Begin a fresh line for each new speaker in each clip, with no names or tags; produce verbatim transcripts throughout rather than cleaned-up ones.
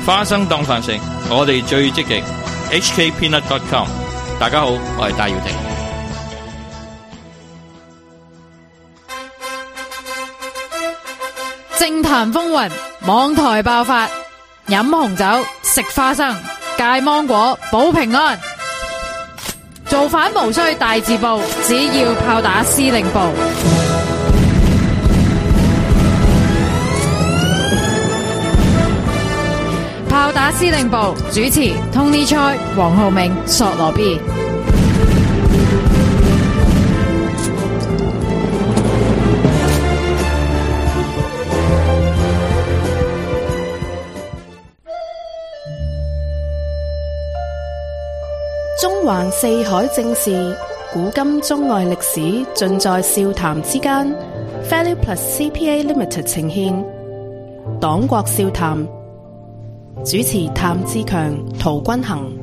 花生當飯食，我哋最積極。H K Peanut dot com， 大家好，我係戴耀廷。
政壇風雲，網台爆發，飲紅酒，食花生，戒芒果，保平安。造反無需大字報，只要炮打司令部。炮打司令部主持 Tony Choi、黃浩銘、索羅 B。
中環四海正事，古今中外歷史，盡在笑談之間。Value Plus C P A Limited 呈獻黨國笑談。主持譚志強、陶君行。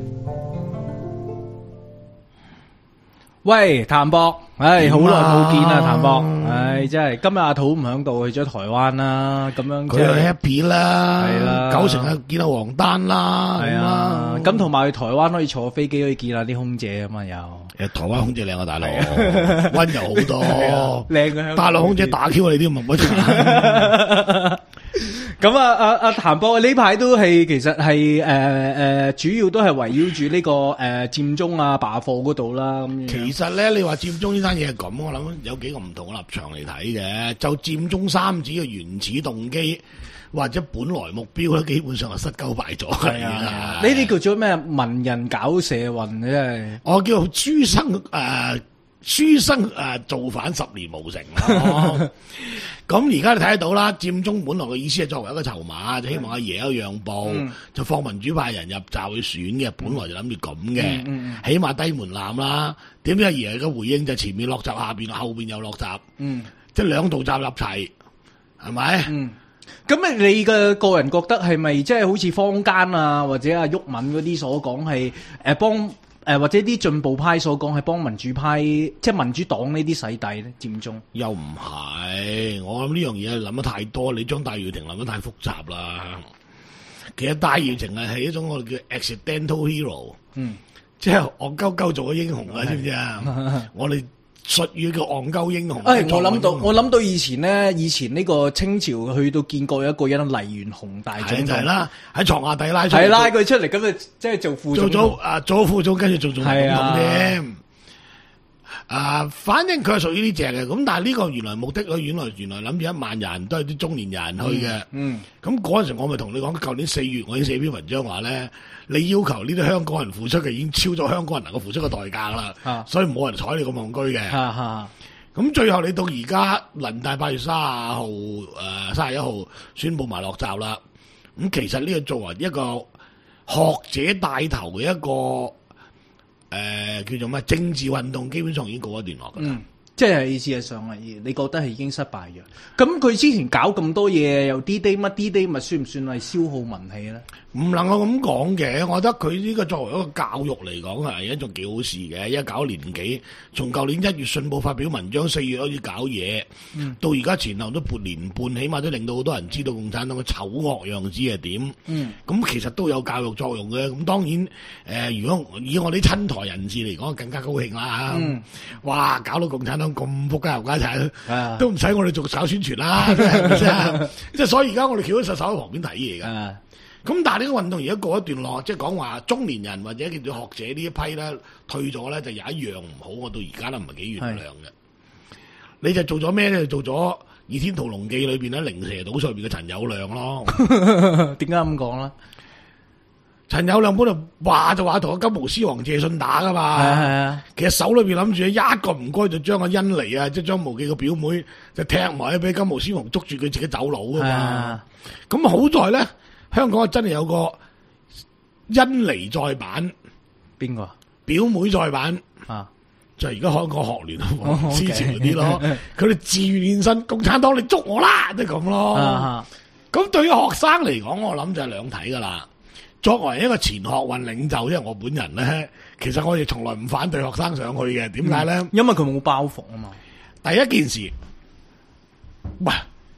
喂，譚博，唉，好耐冇見啦，譚博，唉，真係今日阿土唔響度，去咗台灣啦，咁樣
佢去 happy 啦，
係啦，
九成係見到黃丹啦，
係啊，咁同埋去台灣可以坐飛機可以見下啲空姐啊嘛，又，
誒，台灣空姐靚啊，大佬，溫柔好多，
靚嘅香港，
大陸空姐打 Q 你啲唔好慘。
咁啊，阿阿譚博呢排都係其實係誒誒，主要都係圍繞住呢個誒佔中啊罷課嗰度啦。咁
其實咧，你話佔中呢單嘢係咁，我諗有幾個唔同嘅立場嚟睇嘅。就佔中三子嘅原始動機或者本來目標咧，基本上係失鳩敗咗。係啊，
呢啲叫做咩？文人搞社運真係，
我叫書生誒。呃書生誒、呃、造反十年無成咯，咁而家你睇得到啦，佔中本來嘅意思係作為一個籌碼，就希望阿爺有讓步，嗯、就放民主派人入閘去選嘅，本來就諗住咁嘅，嗯嗯、起碼低門檻啦。點知阿爺嘅回應就前面落閘，下邊後邊又落閘，嗯、即係兩道閘立齊，係咪？嗯
咁你嘅個人覺得係咪即係好似坊間啊，或者阿毓民嗰啲所講係誒幫？誒或者啲進步派所講係幫民主派，即係民主黨呢啲洗底咧，佔中
又唔係，我諗呢樣嘢諗得太多，你將戴耀廷諗得太複雜啦。其實戴耀廷係係一種我哋叫 accidental hero，嗯，即係戇鳩鳩做嘅英雄啊，知唔知啊？我哋術語叫戇鳩英雄。誒、
哎，我諗到，我諗到以前咧，以前呢個清朝去到見過有一個人黎元洪大總統，
就係啦，喺床下底拉出嚟，
係拉佢出嚟，咁啊，即係做副總統，
做咗啊，做副總，跟住做總統添。啊，反正佢係屬於呢隻嘅，咁但係呢個原來目的，佢原來原來諗住一萬人都係啲中年人去嘅。嗯，咁嗰陣時我咪同你講，舊年四月我已經寫篇文章話咧，你要求呢啲香港人付出嘅已經超咗香港人能夠付出嘅代價啦。啊、所以冇人睬你咁戇居嘅。咁、啊啊、最後你到而家人大八月三十號誒三十一號宣布埋落閘啦。咁其實呢個作為一個學者帶頭嘅一個。誒、呃，叫做咩？政治運動基本上已經告一段落噶啦。嗯，
即係事實上係，你覺得係已經失敗嘅。咁佢之前搞咁多嘢，又 D Day 乜 D Day 咪算唔算係消耗文氣咧？
唔能夠咁講嘅，我覺得佢呢個作為一個教育嚟講係一種幾好事嘅。一搞年幾，從舊年一月信報發表文章，四月開始搞嘢，嗯、到而家前後都半年半，起碼都令到好多人知道共產黨嘅醜惡樣子係點。咁、嗯、其實都有教育作用嘅。咁當然，誒、呃，如果以我啲親台人士嚟講，更加高興啦。嗯、哇，搞到共產黨咁仆街冚家鏟，啊、都唔使我哋做手宣傳啦，係咪先？即係所以而家我哋翹咗手手喺旁邊睇嘢㗎。啊咁但係呢個運動而家過一段落，即係講話中年人或者叫做學者呢一批咧退咗咧，就有一樣唔好，我到而家都唔係幾原諒嘅。是你就做咗咩咧？就做咗《倚天屠龍記》裏邊咧靈蛇島上邊嘅陳友諒咯。
點解咁講咧？
陳友諒本來話就話同個金毛獅王謝遜打噶嘛。係係啊。其實手裏邊諗住一個唔該就將阿甄妮啊，即係張無忌個表妹就踢埋俾金毛獅王捉住佢自己走佬噶嘛。咁、啊、好在咧。香港真係有個甄妮再版，邊個？表妹再版啊！就係而家香港學聯啊，支持嗰啲咯。佢哋自願獻身，共產黨你捉我啦，即係咁咯。咁、啊、對於學生嚟講，我諗就係兩睇噶啦。作為一個前學運領袖，因為我本人咧，其實我哋從來唔反對學生上去嘅。點解咧？因為佢冇包袱啊嘛。第一件事，喂。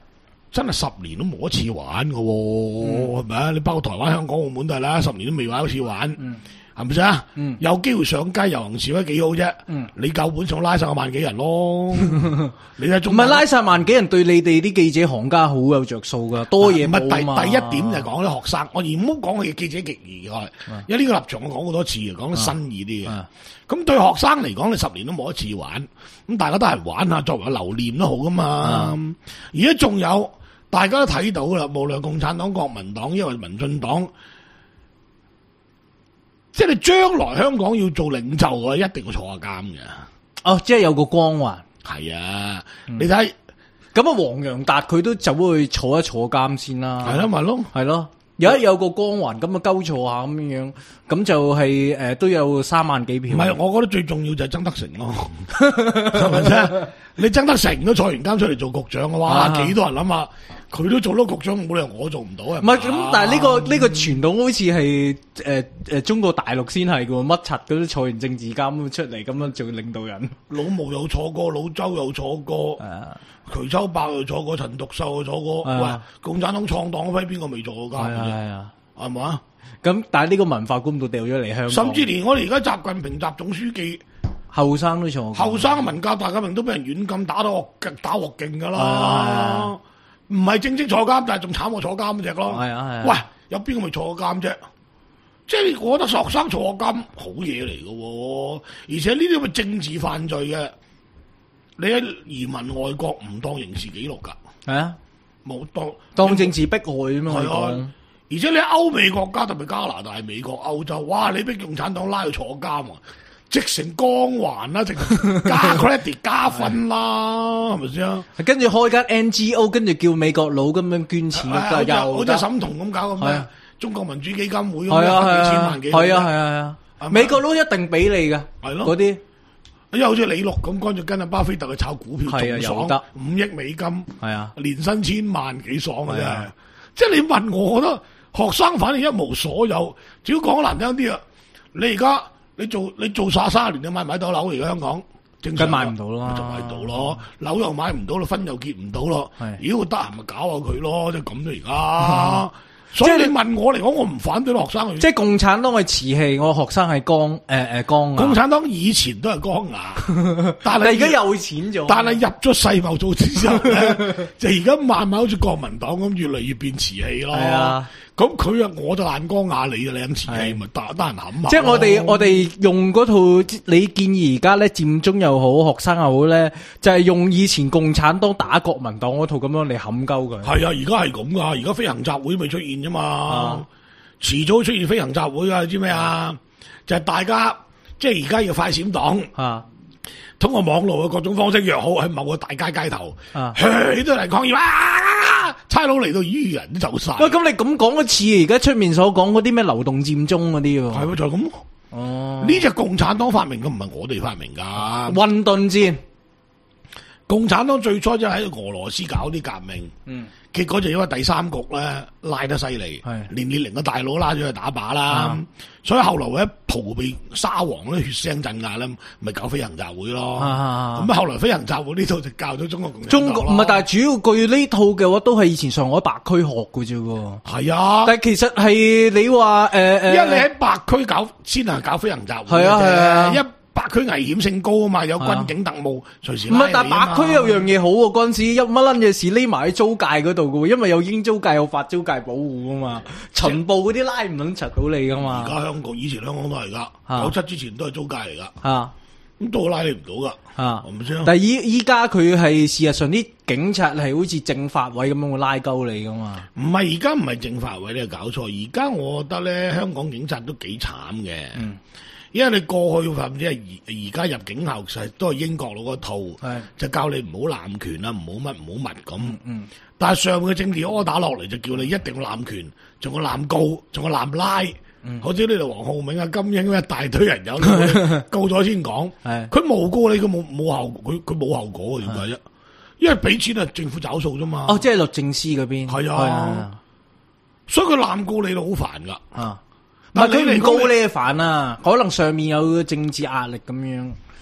真係十年都冇一次玩㗎喎，係咪啊？你包括台灣、香港、澳門都係啦，十年都未玩一次玩，係咪先啊？有機會上街遊行示威幾好啫，你夠本上拉晒個萬幾人咯，你睇中
唔係拉晒萬幾人對你哋啲記者行家好有着數噶，多嘢冇啊嘛。
第第一點就係講啲學生，我而唔好講佢記者極而外，因為呢個立場我講好多次嘅，講得新意啲嘅。咁對學生嚟講，你十年都冇一次玩，咁大家都係玩下，作為留念都好噶嘛。而家仲有。大家都睇到啦，無論共產黨、國民黨，因為民進黨，即係你將來香港要做領袖嘅，一定要坐下監嘅。
哦，即係有個光環。
係啊，嗯、你睇
咁啊，黃洋達佢都走去坐一坐監先啦。
係咯，咪咯，
係咯。有一有個光環，咁啊勾錯下咁樣，咁就係、是、誒、呃、都有三萬幾票。
唔係，我覺得最重要就係曾德成咯，係咪先？你曾德成都坐完監出嚟做局長嘅話，幾、啊、多人諗下，佢都做到局長，冇理由我做唔到啊！唔係
咁，但係呢、這個呢、這個傳統好似係誒誒中國大陸先係嘅喎，乜柒嗰啲坐完政治監出嚟咁樣做領導人。
老毛又坐過，老周又坐過。啊瞿秋白又坐過，陳獨秀又坐過，喂，共產黨創黨嗰批邊個未坐過監嘅啫？係啊，係嘛？
咁但係呢個文化官都掉咗嚟香港，
甚至連我哋而家習近平習總書記
後生都坐，
後生嘅文革大革命都俾人軟禁打到鑊打鑊勁噶啦，唔係正式坐監，但係仲慘過坐監嗰隻咯。係啊係啊，喂，有邊個未坐過監啫？即係我覺得學生坐監好嘢嚟嘅，而且呢啲咁嘅政治犯罪嘅。你喺移民外國唔當刑事記錄噶，係啊，冇當
當政治迫害咁樣
係啊，而且你喺歐美國家，特別加拿大、美國、歐洲，哇！你俾共產黨拉去坐監啊，直成光環啦，直加 credit 加分啦，係咪先啊？
跟住開間 N G O， 跟住叫美國佬咁樣捐錢，
啊、
又
好似沈彤咁搞咁咩？中國民主基金會咁
樣，
幾千萬幾萬，
係啊係啊係啊，美國佬一定俾你噶，係咯嗰啲。
因為好似李錄咁，跟住跟阿巴菲特去炒股票，仲爽得五億美金，係啊，年薪千萬幾爽嘅真係。即係你問我，我覺得學生反正一無所有，只要講難聽啲啊，你而家你做你做晒三十年，你買唔買到樓？而家香港正常
買唔到咯，
就買到咯，樓又買唔到咯，婚又結唔到咯。如果得閒咪搞下佢咯，即係咁啫而家。所以你問我嚟講，我唔反對學生去。即係共產黨係瓷器，我學生係鋼誒誒鋼牙。共產黨以前都係鋼牙，但係而家有錢咗。但係入咗世貿組織之後咧，就而家慢慢好似國民黨咁，越嚟越變瓷器咯。係啊，咁佢啊，我就爛鋼牙，你就靚瓷器，咪得得人冚下。即係我哋我哋用嗰套，你建議而家咧佔中又好，學生又好咧，就係用以前共產黨打國民黨嗰套咁樣嚟冚鳩佢。係啊，而家係咁噶，而家飛行集會未出現啫嘛，遲早出現飛行集會噶，你知咩啊？就係大家即係而家要快閃黨啊，通過網絡嘅各種方式約好喺某個大街街頭，去都嚟抗議啊！差佬嚟到，咦，人都走晒。喂，咁你咁講一次，而家出面所講嗰啲咩流動佔中嗰啲喎，係喎，就係咁。哦，呢隻共產黨發明嘅，唔係我哋發明噶。混沌戰，共產黨最初就喺俄羅斯搞啲革命，嗯。結果就因為第三局咧拉得犀利，連列寧嘅大佬拉咗去打靶啦，啊、所以後來咧逃避沙皇咧血腥鎮壓咧，咪搞飛行集會咯。咁啊，後來飛行集會呢套就教咗中國共產黨。中國唔係，但係主要佢呢套嘅話都係以前上海白區學嘅啫喎。係啊，但係其實係你話誒誒，呃、因為你喺白區搞先係搞飛行集會嘅啫，一。白區危險性高啊嘛，有軍警特務隨時拉你啊嘛。唔係，但係白區有樣嘢好喎，嗰陣時一乜撚嘢事匿埋喺租界嗰度嘅喎，因為有英租界有法租界保護啊嘛，巡捕嗰啲拉唔撚柒到你噶嘛。而家香港以前香港都係噶，九七之前都係租界嚟噶。啊，咁都拉你唔到噶。啊，我唔知。但係依依家佢係事實上啲警察係好似政法委咁樣會拉鳩你噶嘛。唔係，而家唔係政法委，你搞錯。而家我覺得咧，香港警察都幾慘嘅。嗯。因為你過去甚至係而而家入境後，實都係英國佬嗰套，就教你唔好濫權啦，唔好乜唔好乜咁。嗯嗯、但係上嘅政治柯打落嚟就叫你一定要濫權，仲有濫告，仲有濫拉。嗯、好似呢度黃浩銘啊、金英一大堆人有告咗先講。佢冇告你，佢冇冇後，佢佢冇後果嘅點解啫？因為俾錢係政府找數啫嘛。哦，即係律政司嗰邊。係啊，啊所以佢濫告你都好煩噶。啊唔係佢唔告你煩啊，可能上面有政治壓力咁樣。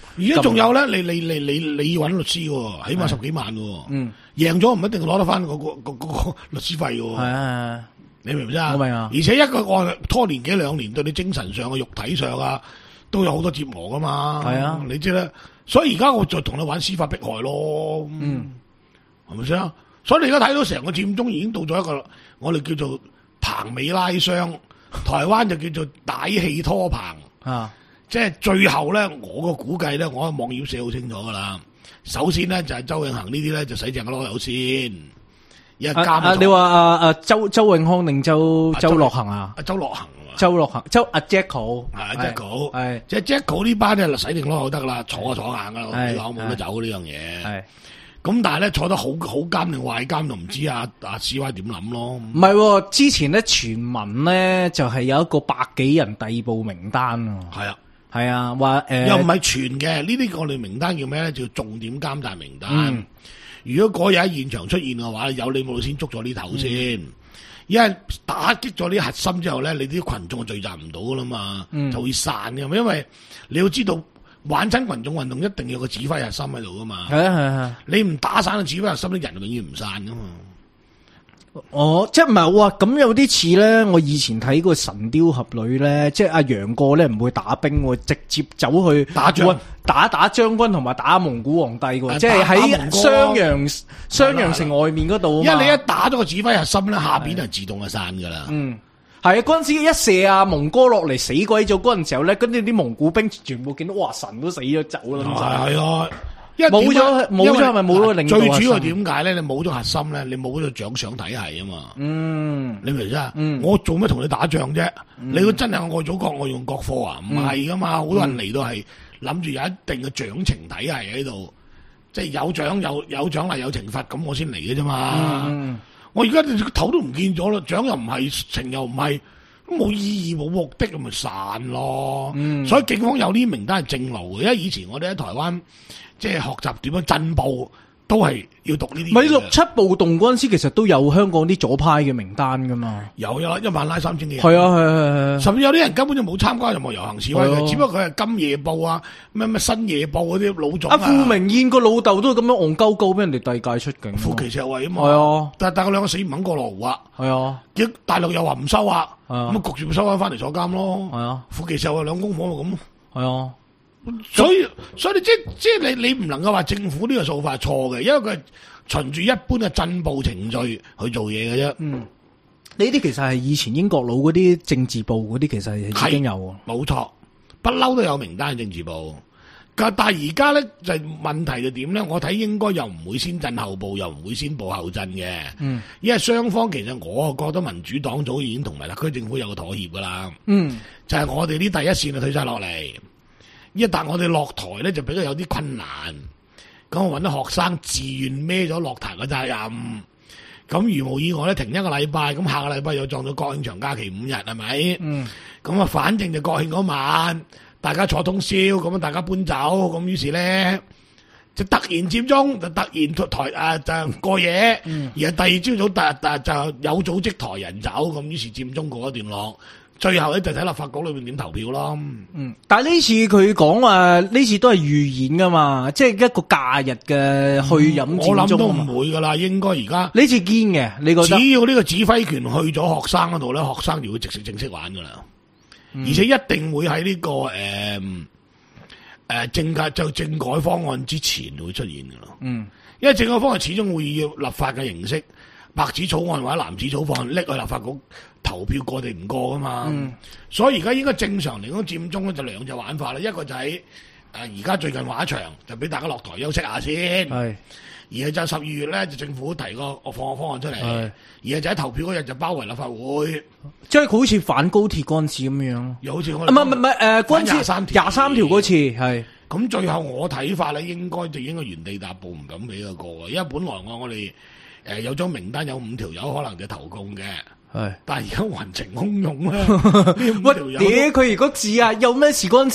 而家仲有咧，你你你你你要揾律師喎，起碼十幾萬喎。
嗯，
贏咗唔一定攞得翻嗰個嗰嗰個律師費喎。
係啊，
你明唔明啊？
我明啊。
而且一個案拖年幾兩年，對你精神上嘅、肉體上啊，都有好多折磨噶嘛。
係啊，
你知啦。所以而家我就同你玩司法迫害咯。
嗯，
係咪先啊？所以你而家睇到成個佔中已經到咗一個我哋叫做棚尾拉雙，台灣就叫做歹氣拖棚
啊。
即係最後咧，我個估計咧，我喺網頁寫好清楚噶啦。首先咧就係周永恒呢啲咧就洗淨個籮柚先，一監
啊，你話啊啊周周永康定周周樂恒啊？
阿周樂恒，
周樂恒，周阿 Jacko
係阿 Jacko，
係
即係 Jacko 呢班咧洗淨籮柚得啦，坐就坐硬噶啦，你攞冇得走呢樣嘢。
係
咁，但係咧坐得好好監定壞監就唔知啊啊 C Y 點諗咯。
唔係，之前咧傳聞咧就係有一個百幾人逮捕名單啊。
係啊。
係啊，話誒、呃、
又唔係全嘅，呢啲我哋名單叫咩咧？叫重點監察名單。嗯、如果嗰日喺現場出現嘅話，有你冇先捉咗呢頭先，嗯、因為打擊咗啲核心之後咧，你啲群眾聚集唔到噶啦嘛，嗯、就會散嘅。因為你要知道，玩親群眾運動一定要有個指揮核心喺度噶嘛。係啊係啊，你唔打散個指揮核心，啲人永遠唔散噶嘛。
哦，即係唔係哇？咁有啲似咧，我以前睇過《神雕俠侶》咧，即係阿楊過咧唔會打兵，直接走去
打仗，
打打將軍同埋打蒙古皇帝喎，即係喺襄陽襄陽城外面嗰度。
因為你一打咗個指揮核心咧，下邊就自動就散噶啦。
嗯，係啊，嗰陣時一射啊蒙哥落嚟死鬼咗嗰陣時候咧，跟住啲蒙古兵全部見到哇神都死咗走啦咁
就係啊。
冇咗冇咗係咪冇咗領導？
最主要係點解咧？你冇咗核心咧，你冇咗獎賞體系啊嘛。嗯，你明唔明啊？嗯，我做咩同你打仗啫？嗯、你如果真係愛祖國愛用國貨啊，唔係噶嘛。好、嗯、多人嚟到係諗住有一定嘅獎懲體系喺度，即係有獎有有獎勵有懲罰，咁我先嚟嘅啫嘛。嗯、我而家個頭都唔見咗啦，獎又唔係，懲又唔係，冇意義冇目的咁咪散咯。嗯、所以警方有啲名單係正路嘅，因為以前我哋喺台灣。即係學習點樣進步，都係要讀呢啲。
咪六七暴動嗰陣時，其實都有香港啲左派嘅名單噶嘛。
有有一萬拉三千幾人。
係啊係係係。
甚至有啲人根本就冇參加任何遊行示威嘅，只不過佢係今夜報啊，咩咩新夜報嗰啲老總啊。
阿傅明燕個老豆都係咁樣戇鳩鳩俾人哋遞解出境。
傅奇石位啊嘛。
係啊。
但係但係佢兩個死唔肯過羅湖啊。
係啊。
結大陸又話唔收啊。係啊。咁啊焗住收翻翻嚟坐監咯。係啊。傅奇石位兩公婆咪咁咯。係啊。所以所以你即即係你你唔能夠話政府呢個做法係錯嘅，因為佢係循住一般嘅進步程序去做嘢嘅啫。嗯，呢
啲其實係以前英國佬嗰啲政治部嗰啲，其實係已經有。
冇錯，不嬲都有名單政治部。但係而家咧就係問題就點咧？我睇應該又唔會先震後部，又唔會先步後震嘅。嗯，因為雙方其實我覺得民主黨早已經同埋特區政府有個妥協噶啦。嗯，就係我哋啲第一線就退晒落嚟。一旦我哋落台咧，就比較有啲困難。咁我揾啲學生自願孭咗落台嘅責任。咁如無意外咧，停一個禮拜，咁下個禮拜又撞到國慶長假期五日，係咪？嗯。咁啊，反正就國慶嗰晚，大家坐通宵，咁啊，大家搬走，咁於是咧就突然佔中，就突然出台啊，就過夜。嗯。而係第二朝早，突突就有組織抬人走，咁於是佔中過一段落。最後咧就睇立法局裏面點投票咯。
嗯，但係呢次佢講話呢次都係預演噶嘛，即係一個假日嘅去飲佔中。我諗都
唔會噶啦，應該而家
呢次堅嘅，你覺得？
只要呢個指揮權去咗學生嗰度咧，學生就會直食正式玩噶啦。嗯、而且一定會喺呢、這個誒誒、呃呃、政改就政改方案之前會出現噶咯。嗯，因為政改方案始終會要立法嘅形式，白紙草案或者藍紙草案拎去立法局。投票過定唔過噶嘛？嗯、所以而家應該正常嚟講，佔中咧就兩隻玩法啦。一個就喺誒而家最近話一場，就俾大家落台休息下先。係，而係就十二月咧，就政府提個我放個方案出嚟。係，而係就喺投票嗰日就包圍立法會，
即係好似反高鐵嗰陣時咁樣。
又好似我
唔係唔係誒，嗰陣時廿三條廿三條嗰次係。
咁最後我睇法咧，應該就應該原地踏步，唔敢俾佢過。因為本來我我哋誒有張名單有五條友可能就投共嘅。係，但係而家雲情洶湧啦。
喂，屌佢如果治啊，有咩事嗰陣時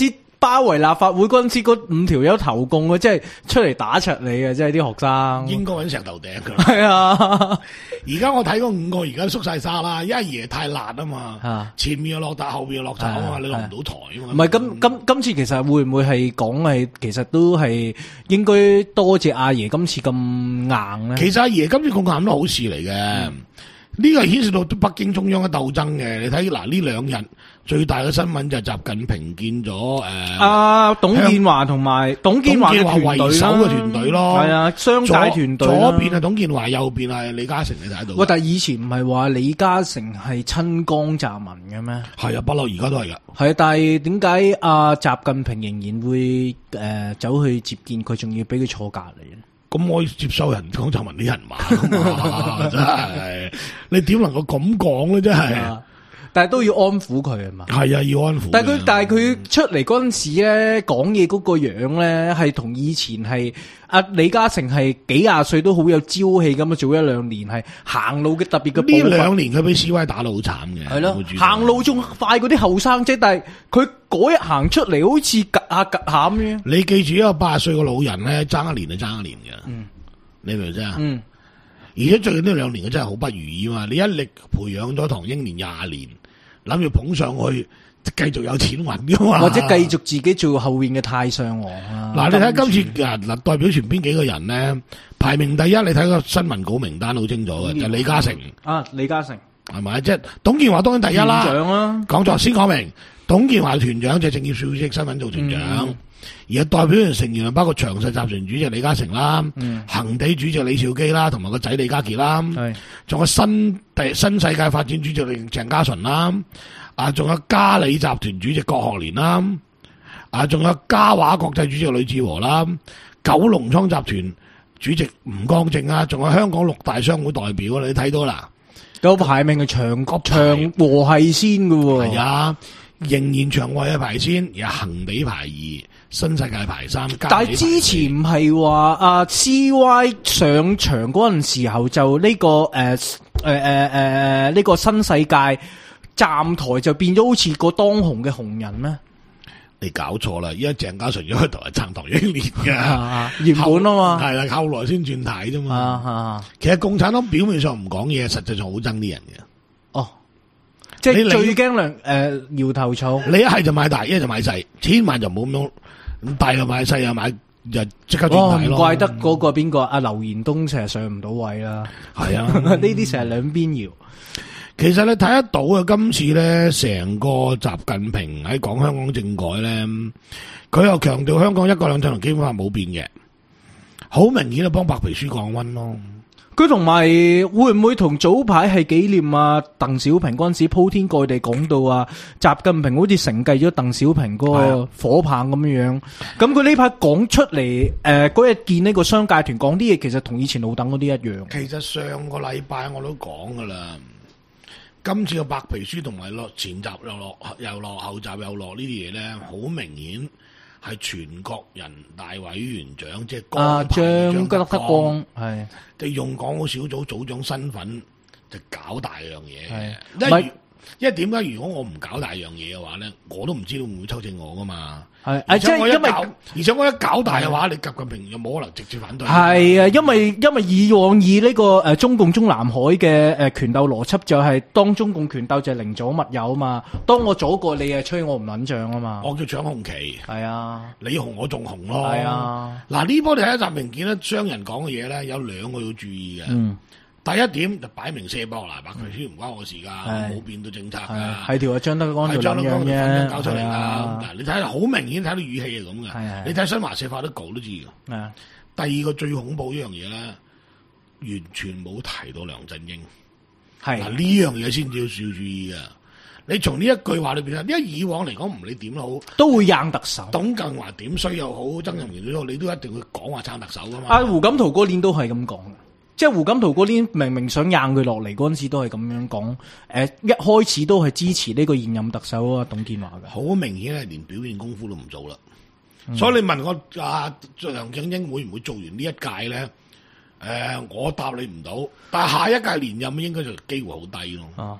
包圍立法會嗰陣時，嗰五條友投共啊，即係出嚟打柒你嘅，即係啲學生。
應該揾石頭頂㗎。
係啊，
而家我睇嗰五個而家縮晒沙啦，因為爺太辣啊嘛，
啊
前面又落大，後面又落炒啊嘛，你落唔到台啊嘛。
唔係今今今次其實會唔會係講係其實都係應該多謝阿爺今次咁硬咧？
其實阿爺今次咁硬都好事嚟嘅，呢、嗯、個係牽涉到北京中央嘅鬥爭嘅。你睇嗱呢兩日最大嘅新聞就係習近平見咗誒，
阿、呃、董建華同埋董建華嘅團隊
為首嘅團隊咯，
係啊，商界團隊。
左邊係董建華，右邊係李嘉誠，你睇到。
喂，但係以前唔係話李嘉誠係親江澤民嘅咩？
係啊，不嬲而家都係噶。
係啊，但係點解阿習近平仍然會誒、呃、走去接見佢，仲要俾佢坐隔離咧？
咁我接受人江澤民啲人話嘛，真係你點能夠咁講咧？真係。
但係都要安撫佢啊嘛，
係啊，要安撫。
但係佢，但係佢出嚟嗰陣時咧，講嘢嗰個樣咧，係同以前係阿李嘉誠係幾廿歲都好有朝氣咁啊！做一兩年係行路嘅特別嘅步伐。
呢兩年佢俾 C Y 打到好慘嘅，
係咯，行路仲快過啲後生啫。但係佢嗰日行出嚟，好似趌下趌下咁樣。
你記住一個八十歲嘅老人咧，爭一年就爭一年嘅。嗯，你明唔明啫？嗯。而且最近呢兩年佢真係好不如意啊嘛！你一力培養咗唐英年廿年。諗住捧上去，繼續有錢搵噶嘛？
或者繼續自己做後面嘅太上皇啊？
嗱，你睇今次啊，嗱代表全邊幾個人咧？排名第一，你睇個新聞稿名單好清楚嘅，就李嘉誠
啊，李嘉誠
係咪？即係董建華當然第一啦。團長啦，講咗先講明，董建華團長就政協主席身份做團長，嗯、而代表團成員包括長實集團主席李嘉誠啦，嗯、恒地主席李兆基啦，同埋個仔李家傑啦，仲有新第新世界發展主席鄭家純啦，啊，仲有嘉里集團主席郭學連啦，啊，仲有嘉華國際主席呂志和啦，九龍倉集團主席吳光正啊，仲有香港六大商會代表，你睇到啦，
個排名係長國長和係先嘅喎，
係啊，仍然長和係排先，而恒地排二。新世界排三，
但係之前唔係話阿 C Y 上場嗰陣時候就呢、這個誒誒誒誒呢個新世界站台就變咗好似個當紅嘅紅人咩？
你搞錯啦！因為鄭家純一開頭係撐唐英年嘅，
原本啊嘛，
係啦，後來先轉軚啫嘛。
啊啊、
其實共產黨表面上唔講嘢，實際上好憎啲人嘅。
哦，即係最驚梁誒搖頭草。
你一係就買大，一係就買細，千萬就冇咁樣。大又買細又買，就即刻轉軚咯。
唔怪得嗰個邊個阿劉延東成日上唔到位啦。係啊，呢啲成日兩邊搖。
其實你睇得到啊，今次咧成個習近平喺講香港政改咧，佢又強調香港一國兩制同基本法冇變嘅，好明顯係幫白皮書降溫咯。
佢同埋會唔會同早排係紀念啊鄧小平嗰陣時鋪天蓋地講到啊習近平好似承繼咗鄧小平嗰個火棒咁樣樣，咁佢呢排講出嚟誒嗰日見呢個商界團講啲嘢，其實同以前老鄧嗰啲一樣。
其實上個禮拜我都講噶啦，今次嘅白皮書同埋落前集又落又落後集又落呢啲嘢咧，好明顯。係全國人大委員長，即係江張德江，係就用港澳小組組長身份就搞大樣嘢。因為因為點解？如果我唔搞大樣嘢嘅話咧，我都唔知道會唔會抽正我噶嘛。係，而且我一搞，而且我一搞大嘅話，你習近平又冇可能直接反對。係啊，因為因為以往以呢個誒中共中南海嘅誒權鬥邏輯，就係當中共權鬥就係寧左勿右啊嘛。當我左過你，誒吹我唔撚仗啊嘛。我叫搶紅旗。係啊，你紅我仲紅咯。係啊，嗱呢波你喺習明見咧，商人講嘅嘢咧，有兩個要注意嘅。嗯。第一點就擺明卸膊啦，白皮書唔關我事噶，冇變到政策噶，係條阿張德江條咁樣嘅搞出嚟噶。嗱，你睇下好明顯睇到語氣係咁嘅，你睇新華社發啲稿都知噶。係第二個最恐怖呢樣嘢咧，完全冇提到梁振英。係嗱呢樣嘢先至要少注意噶。你從呢一句話裏邊咧，因為以往嚟講唔理點都好，都會硬特首。董建華點衰又好，曾蔭權都好，你都一定會講話撐特首噶嘛。阿胡錦濤嗰年都係咁講。即係胡錦濤嗰啲明明想硬佢落嚟嗰陣時都係咁樣講，誒、呃、一開始都係支持呢個現任特首啊董建華嘅，好明顯係連表面功夫都唔做啦。嗯、所以你問我啊梁振英會唔會做完呢一屆咧？誒、呃，我答你唔到，但係下一屆連任應該就機會好低咯。啊，唔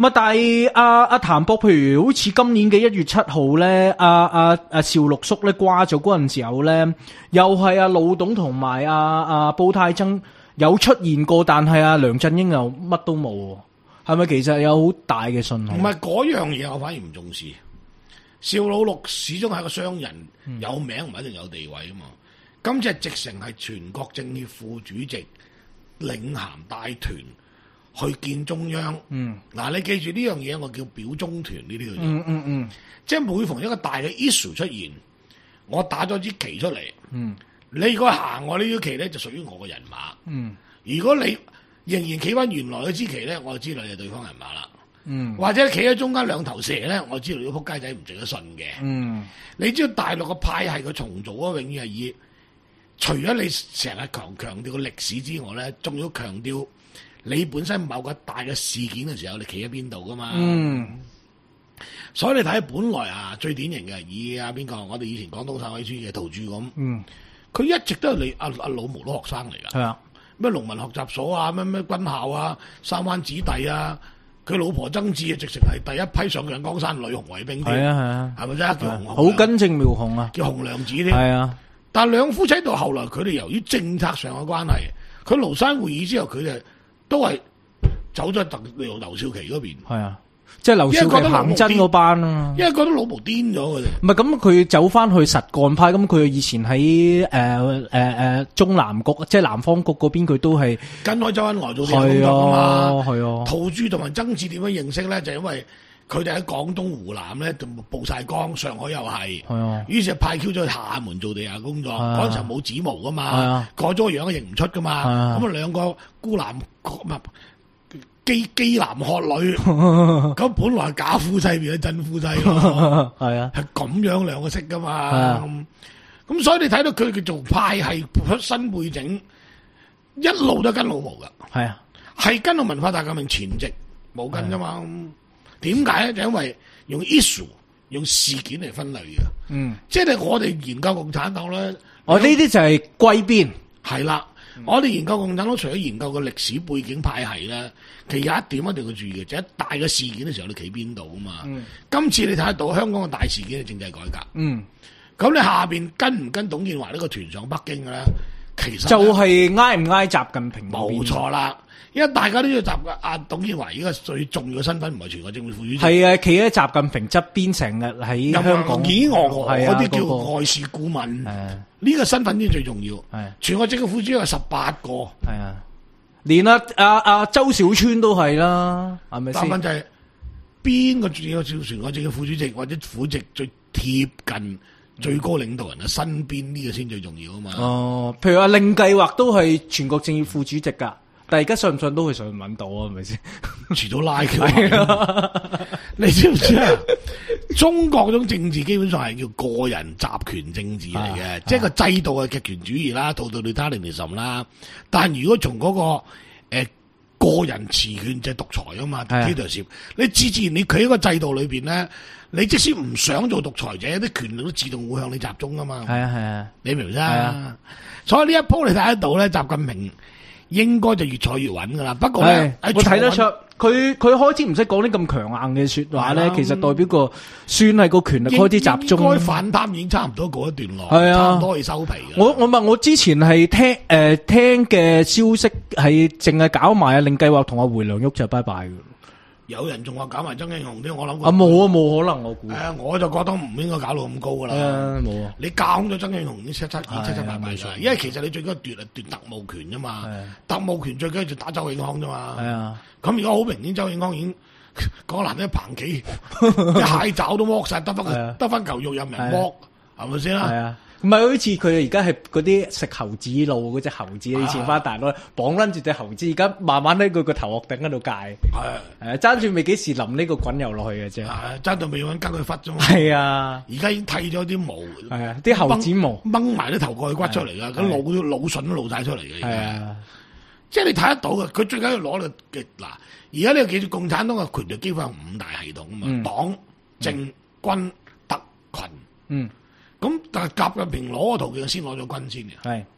唔係，但係阿阿譚博，譬如好似今年嘅一月七號咧，阿阿阿邵六叔咧瓜咗嗰陣時候咧，又係阿老董同埋阿阿布泰曾有出現過，但係阿梁振英又乜都冇，係咪其實有好大嘅信號？
唔係嗰樣嘢，我反而唔重視。邵老六始終係一個商人，嗯、有名唔一定有地位啊嘛。今次直成係全國政協副主席領銜帶團去見中央。嗯，嗱、啊，你記住呢樣嘢，我叫表忠團呢啲嘅嘢。嗯嗯嗯，即係每逢一個大嘅 issue 出現，我打咗支旗出嚟。嗯，你如果行我呢支旗咧，就屬於我嘅人馬。嗯，如果你仍然企翻原來嘅支旗咧，我就知道你係對方人馬啦。嗯，或者企喺中間兩頭蛇咧，我知道你個仆街仔唔值得信嘅。嗯，你知道大陸嘅派系嘅重組啊，永遠係以除咗你成日強強調個歷史之外咧，仲要強調你本身某個大嘅事件嘅時候，你企喺邊度噶嘛？嗯，所以你睇本來啊，最典型嘅以啊邊個，我哋以前廣東省委書記嘅陶鑄咁。嗯，佢一直都係你阿阿老毛都學生嚟噶。係啊，咩農民學習所啊，咩咩軍校啊，三灣子弟啊。佢老婆曾志啊，直情係第一批上陽江山女紅衛兵添，係啊係啊，係咪真係叫紅？
好根正苗紅啊，
叫紅娘子添。
係啊，
但係兩夫妻到後來，佢哋由於政策上嘅關係，佢廬山會議之後，佢哋都係走咗特劉劉少奇嗰邊。係啊，即係劉少奇行真嗰班啊，因為覺得老毛癲咗佢哋。唔係咁，佢走翻去實幹派，咁佢以前喺誒誒誒中南局，即係南方局嗰邊，佢都係跟開周恩來做啲工作啊嘛。係啊，陶鑄同埋曾志點樣認識咧？就因為佢哋喺廣東、湖南咧就曝晒光，上海又係。係啊，於是派 Q 咗去廈門做地下工作。嗰陣時冇指模噶嘛，改咗個樣都認唔出噶嘛。咁啊兩個孤男唔係。基基男學女，咁本來假夫妻變咗真夫妻，係啊，係咁樣兩個識噶嘛，咁、啊、所以你睇到佢佢做派系出身背景，一路都跟老毛噶，係啊，係跟到文化大革命前夕冇跟噶嘛，點解咧？就因為用 issue 用事件嚟分類嘅，嗯，即係我哋研究共產黨咧，我呢啲就係歸邊，係啦。嗯、我哋研究共產黨除咗研究個歷史背景派系咧，其實有一點一定要注意嘅，就係、是、大嘅事件嘅時候，你企邊度啊嘛？嗯、今次你睇得到香港嘅大事件係政制改革，嗯，咁你下邊跟唔跟董建華呢個團上北京嘅咧？其實就係挨唔挨習近平？冇錯啦。因為大家都要習阿董建華而家最重要嘅身份唔係全國政府副主席，係啊，企喺習近平側邊，成日喺香港咿咿我我嗰啲叫外事顧問，呢個身份先最重要。係全國政府副主席有十八個，係啊，連阿阿阿周小川都係啦，係咪先？但問題係邊個主要全國政府副主席或者副主席最貼近最高領導人嘅身邊呢個先最重要啊嘛？哦，譬如話令計劃都係全國政協副主席噶。但係而家信唔信都會上揾到啊？係咪先？遲早拉佢。你知唔知啊？中國嗰種政治基本上係叫個人集權政治嚟嘅，啊、即係個制度係極權主義啦，totalitarianism啦。但係如果從嗰、嗰個誒、呃、個人持權就係獨裁啊嘛 dictatorship 你自自然你企喺個制度裏邊咧，你即使唔想做獨裁者，啲權力都自動會向你集中噶嘛。係啊係啊，你明唔明啊？啊所以呢一鋪你睇得到咧，習近平。應該就越坐越穩噶啦，不過咧，我睇得出佢佢開始唔識講啲咁強硬嘅說話咧，其實代表個算係個權力開始集中。應該反貪已經差唔多過一段落，係啊，差唔多可以收皮嘅。我我問我之前係聽誒、呃、聽嘅消息係淨係搞埋啊令計劃同阿回良旭就拜拜嘅。有人仲話搞埋曾慶紅啲，我諗啊冇啊冇可能我估。誒、呃，我就覺得唔應該搞到咁高噶啦。冇啊，啊你架空咗曾慶紅已經七七已經七七八八晒，因為其實你最緊要奪係奪特務權啫嘛。特務權最緊要就打周永康啫嘛。係啊，咁而家好明顯，周永康已經講難聽棚企，啲蟹爪都剝晒，得翻得翻嚿肉有人剝，係咪先啦？係啊。唔係好似佢而家係嗰啲食猴子路嗰隻猴子，以前翻大陸綁撚住隻猴子，而家慢慢喺佢個頭殼頂喺度戒。係係爭住未幾時淋呢個滾油落去嘅啫。係爭到未揾跟佢忽啫嘛。係啊，而家已經剃咗啲毛。係啊，啲猴子毛掹埋啲頭蓋骨出嚟噶，咁腦啲腦筍都露晒出嚟嘅。係啊，即係你睇得到嘅，佢最緊要攞嚟嘅嗱。而家呢個記住，共產黨嘅權力基本上五大系統啊嘛，黨、政、軍、特、群。嗯。咁但係習近平攞個途徑先攞咗軍先嘅，係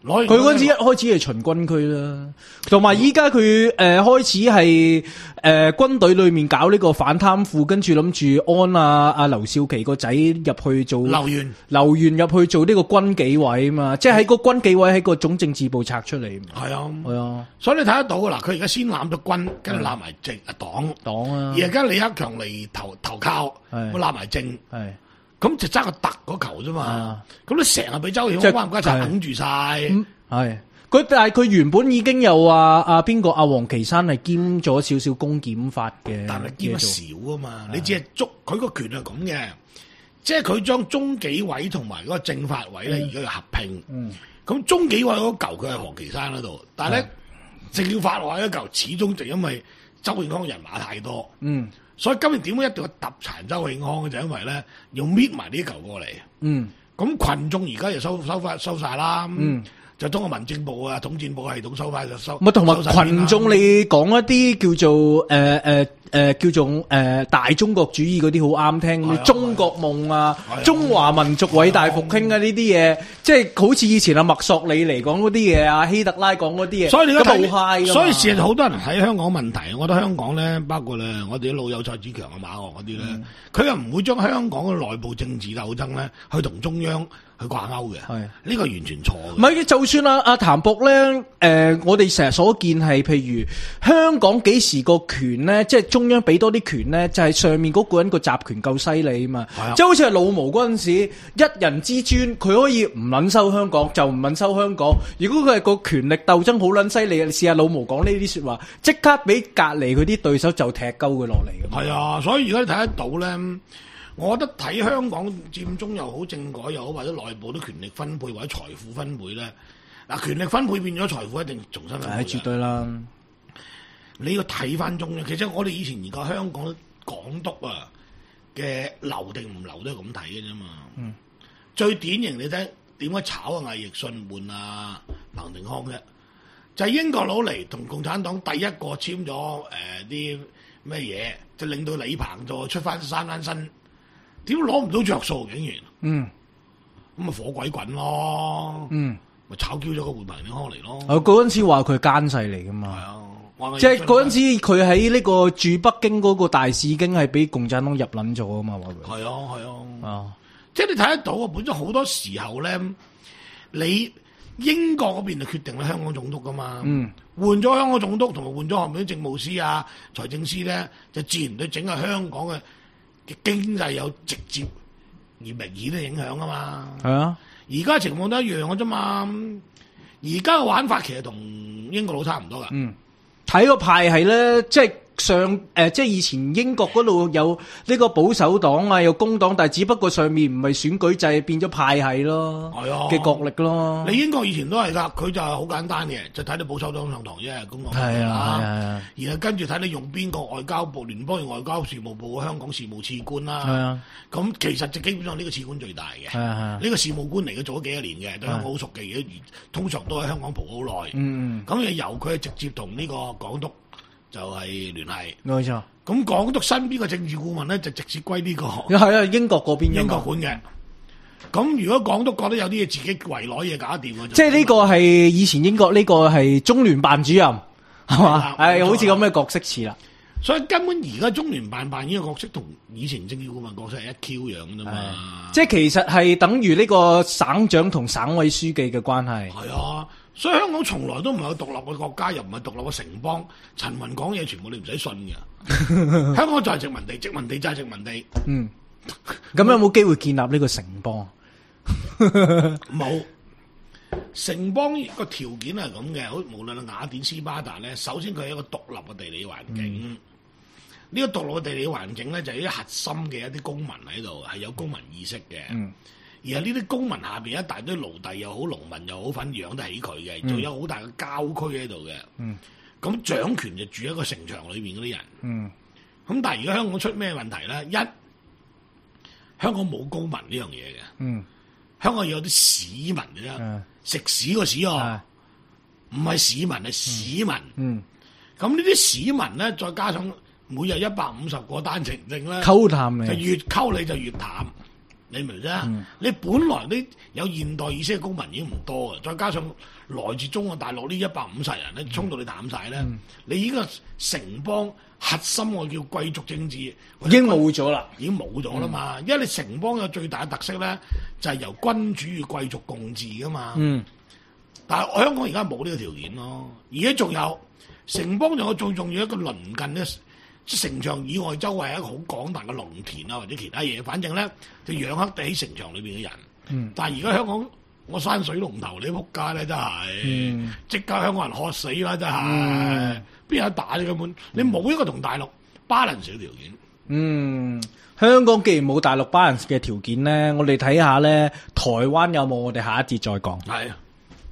攞
佢嗰陣時一開始係巡軍區啦，同埋依家佢誒開始係誒、呃、軍隊裏面搞呢個反貪腐，跟住諗住安啊阿劉少奇個仔入去做
劉源，
劉源入去做呢個軍紀委啊嘛，即係喺個軍紀委喺個總政治部拆出嚟。
係啊，
係啊，
所以你睇得到噶啦，佢而家先攬咗軍，跟住攬埋政啊黨，
黨啊，
而家李克強嚟投投靠，
係
我攬埋政，
係
咁就爭個突嗰球啫嘛
啊。
咁你成日俾周曉
即係
安關唔關就揞住晒。
係佢，但係佢原本已經有話阿邊個阿黃岐山係兼咗少少公檢法嘅，
但係兼得少啊嘛。
啊
你只係捉佢個權係咁嘅，即係佢將中紀委同埋嗰個政法委咧，而家要合併。
嗯，
咁中紀委嗰嚿佢係黃岐山嗰度，但係咧政法委嗰嚿始終就因為周永康人馬太多。
嗯，
所以今日點解一定要揼殘周永康嘅，就因為咧要搣埋呢嚿過嚟。
嗯，
咁群眾而家就收收翻收晒啦。
嗯。
就通過民政部啊、統戰部系統收翻就收。
咪同埋
收晒
群眾，你講一啲叫做誒誒誒叫做誒、呃、大中國主義嗰啲好啱聽，
係啊
中國夢啊、
係啊
中華民族偉大復興啊呢啲嘢，即係好似以前阿墨索里尼講嗰啲嘢啊，希特拉講嗰啲嘢，
所以你而家
咁好 high 㗎嘛。
所以事實好多人睇香港問題，我覺得香港咧，包括咧我哋啲老友蔡子強啊、馬岳嗰啲咧，佢、嗯、又唔會將香港嘅內部政治鬥爭咧，去同中央去掛鈎嘅。係呢個完全錯嘅。
唔係，就算阿阿譚博咧，誒、呃，我哋成日所見係，譬如香港幾時個權咧，即係中央俾多啲權咧，就係、是、上面嗰個人個集權夠犀利啊嘛。
係
即係好似係老毛嗰陣時，一人之尊，佢可以唔撚收香港，就唔撚收香港。如果佢係個權力鬥爭好撚犀利，你試下老毛講呢啲說話，即刻俾隔離佢啲對手就踢鳩佢落嚟㗎嘛。
係啊，所以而家你睇得到咧。我覺得睇香港佔中又好，政改又好，或者內部啲權力分配或者財富分配咧，嗱，權力分配變咗財富一定重新分配。係絕
對啦。
你要睇翻中央，其實我哋以前而家香港港督啊嘅留定唔留都係咁睇嘅啫嘛。嗯。最典型你睇點解炒啊魏奕信換啊彭定康啫？就係、是、英國佬嚟同共產黨第一個簽咗誒啲咩嘢，就令到李鵬再出翻山翻身。點攞唔到着數竟然？嗯，咁咪火鬼滾咯。嗯，咪炒 Q 咗個換彭定康嚟咯。
我嗰陣時話佢係奸細嚟噶嘛。係啊，即係嗰陣時佢喺呢個住北京嗰個大使已經係俾共產黨入撚咗啊嘛。話佢
係啊係啊。
啊，
即係你睇得到啊！本身好多時候咧，你英國嗰邊就決定咗香港總督噶嘛。嗯，換咗香港總督同埋換咗後面啲政務司啊、財政司咧，就自然對整個香港嘅經濟有直接而明顯嘅影響啊嘛，係啊，而家情況都一樣嘅啫嘛。而家嘅玩法其實同英國佬差唔多噶。
嗯，睇個派系咧，即係上誒、呃，即係以前英國嗰度有呢個保守黨啊，有工黨，但係只不過上面唔係選舉制，變咗派系咯，係啊嘅角力咯。
你英國以前都係噶，佢就係好簡單嘅，就睇你保守黨上台啫，工黨係啊，係啊，然後跟住睇你用邊個外交部、聯邦外交事務部嘅香港事務次官啦。係啊，咁其實就基本上呢個次官最大嘅。係啊，呢個事務官嚟嘅，做咗幾多年嘅，對香港好熟嘅，而通常都喺香港蒲好耐。嗯，咁你由佢直接同呢個港督就係聯繫，冇錯。咁港督身邊嘅政治顧問咧，就直接歸呢、這個
係啊英國嗰邊
英國管嘅。咁如果港督覺得有啲嘢自己圍攞嘢搞掂嘅，
即係呢個係以前英國呢個係中聯辦主任係嘛？係好似咁嘅角色似啦。
所以根本而家中聯辦扮演嘅角色同以前政治顧問角色係一 Q 樣啫嘛。
即係其實係等於呢個省長同省委書記嘅關係。
係啊。所以香港從來都唔係個獨立嘅國家，又唔係獨立嘅城邦。陳雲講嘢全部你唔使信嘅。香港就係殖民地，殖民地就係殖民地。嗯，
咁有冇機會建立呢個城邦？
冇。城邦個條件係咁嘅，好無論係雅典、斯巴達咧，首先佢係一個獨立嘅地理環境。呢、嗯、個獨立嘅地理環境咧，就係一啲核心嘅一啲公民喺度，係有公民意識嘅。嗯，而係呢啲公民下邊一大堆奴隸又好，農民又好，份養得起佢嘅，仲、嗯、有好大嘅郊區喺度嘅。嗯，咁掌權就住喺個城牆裏面嗰啲人。嗯，咁但係而家香港出咩問題咧？一，香港冇公民呢樣嘢嘅。嗯，香港有啲市民嘅啫。嗯，食屎個屎啊，唔係市民係市民。嗯，咁呢啲市民咧，再加上每日一百五十個單程證咧，
溝淡你
就越溝你就越淡。 你明唔明啫？嗯、你本來啲有現代意識嘅公民已經唔多嘅，再加上來自中國大陸呢一百五十人咧，衝到你淡晒咧，嗯、你呢個城邦核心我叫貴族政治已
經冇咗啦，
已經冇咗啦嘛。嗯、因為你城邦有最大嘅特色咧，就係、是、由君主與貴族共治噶嘛。嗯，但係香港而家冇呢個條件咯，而家仲有城邦仲有最重要一個鄰近嘅。即城牆以外，周圍係一個好廣大嘅農田啊，或者其他嘢，反正咧就養黑地喺城牆裏邊嘅人。嗯、但係而家香港，我山水龍頭，你仆街咧真係，即、嗯、刻香港人渴死啦真係，邊、嗯、有得打呢？根本你冇一個同大陸 balance 嘅條件。
嗯，香港既然冇大陸 balance 嘅條件咧，我哋睇下咧，台灣有冇？我哋下一節再講。係啊。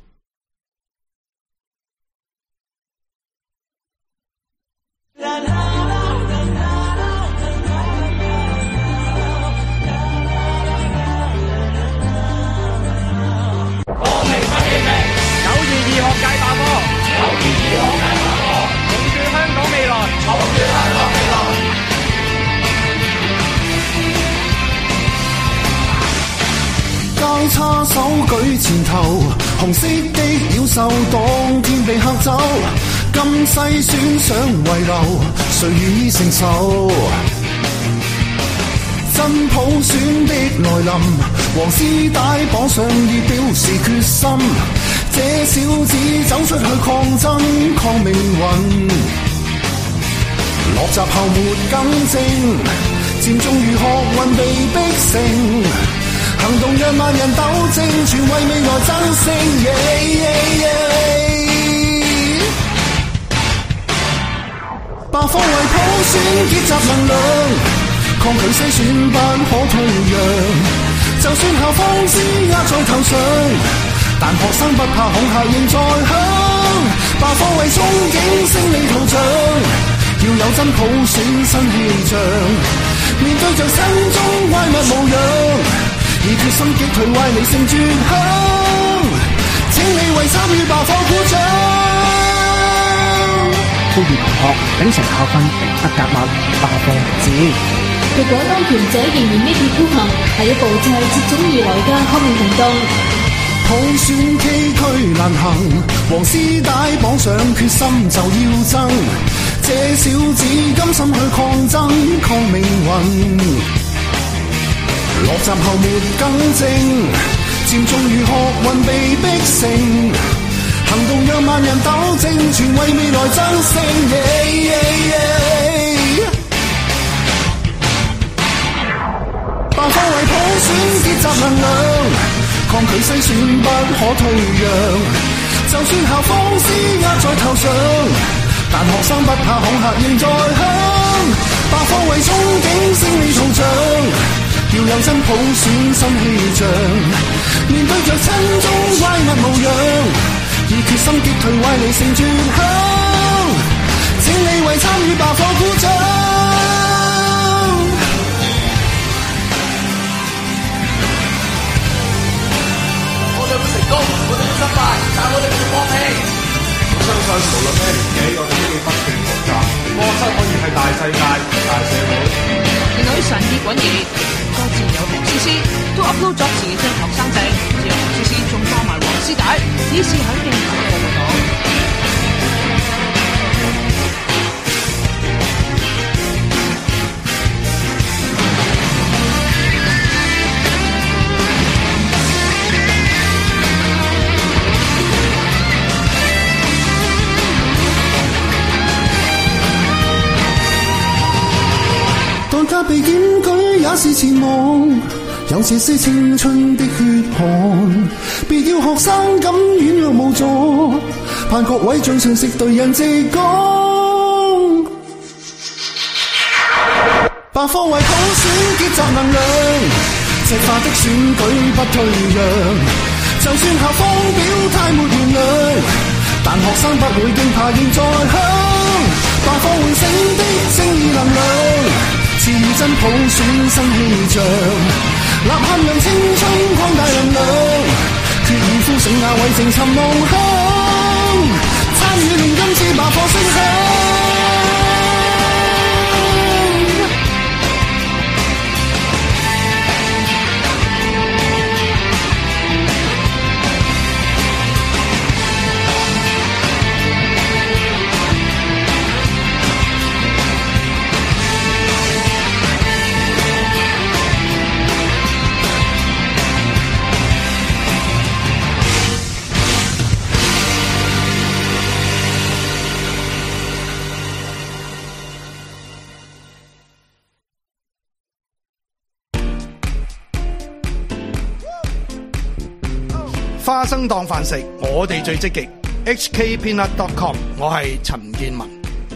學界大波，九二二學界大波，重奪香港未來，重奪香港未來。交叉手舉前頭，紅色的妖獸當天被嚇走，今世選上遺留，誰願意承受？真普選的來臨，黃絲帶綁上已表示決心。這小子走出去抗爭抗命運，落閘後沒更正，佔中與學運被逼成，行動讓萬人鬥爭，全為未來爭勝。Yeah, yeah, yeah 八方為普選結集能量，抗拒篩選不可退讓，就算校方施壓在頭上，但學生不怕恐嚇仍在響，罷課為憧憬勝利圖像，要有真普選新氣象，面對着親中怪物模樣，以決心擊退壞理性絕響，請你為參與罷課鼓掌。呼籲同學秉承校訓，並不格物，罷課明志。
如果當權者仍然呢啲孤行，係一部就係接踵而來嘅革命行動。普選崎嶇難行，黃絲帶綁上決心就要爭，這小子甘心去抗爭抗命運，落閘後沒更正，佔中與學運被逼成，行動讓萬人鬥爭，全為未來爭勝。Yeah, yeah, yeah 罷課為普選結集能量，抗拒篩選不可退讓，就算校方施壓在頭上，但學生不怕恐嚇仍在響，罷課為憧憬勝利圖像，要有真普選新氣象，面對着親中怪物模樣，以決心擊退壞理性絕響，請你為參與罷課鼓掌。我哋會成功，我哋會失敗，但我哋唔放棄。我相信無論咩年紀，我哋都要不斷學習。課室可以係大世界、大社會。見到啲神意滾熱，多自然有黃絲絲都 upload 咗自己張學生證，只有黃絲絲仲放埋黃絲帶，以示肯定我哋嘅活動。他被檢舉也是前往，有這些青春的血汗，別要學生敢軟弱無助，盼各位將信息對人直講。罷課為普選結集能量，赤化的選舉不退讓，就算校方表態沒原諒，但學生不會驚怕仍在響，罷課喚醒的正義能量，賜予真普選新氣象，吶喊讓青春擴大能量，決意呼聲那為靜沉夢鄉，參與令今次罷課聲響。 花生當飯食，我哋最積極。H K Peanut dot com， 我係陳建文。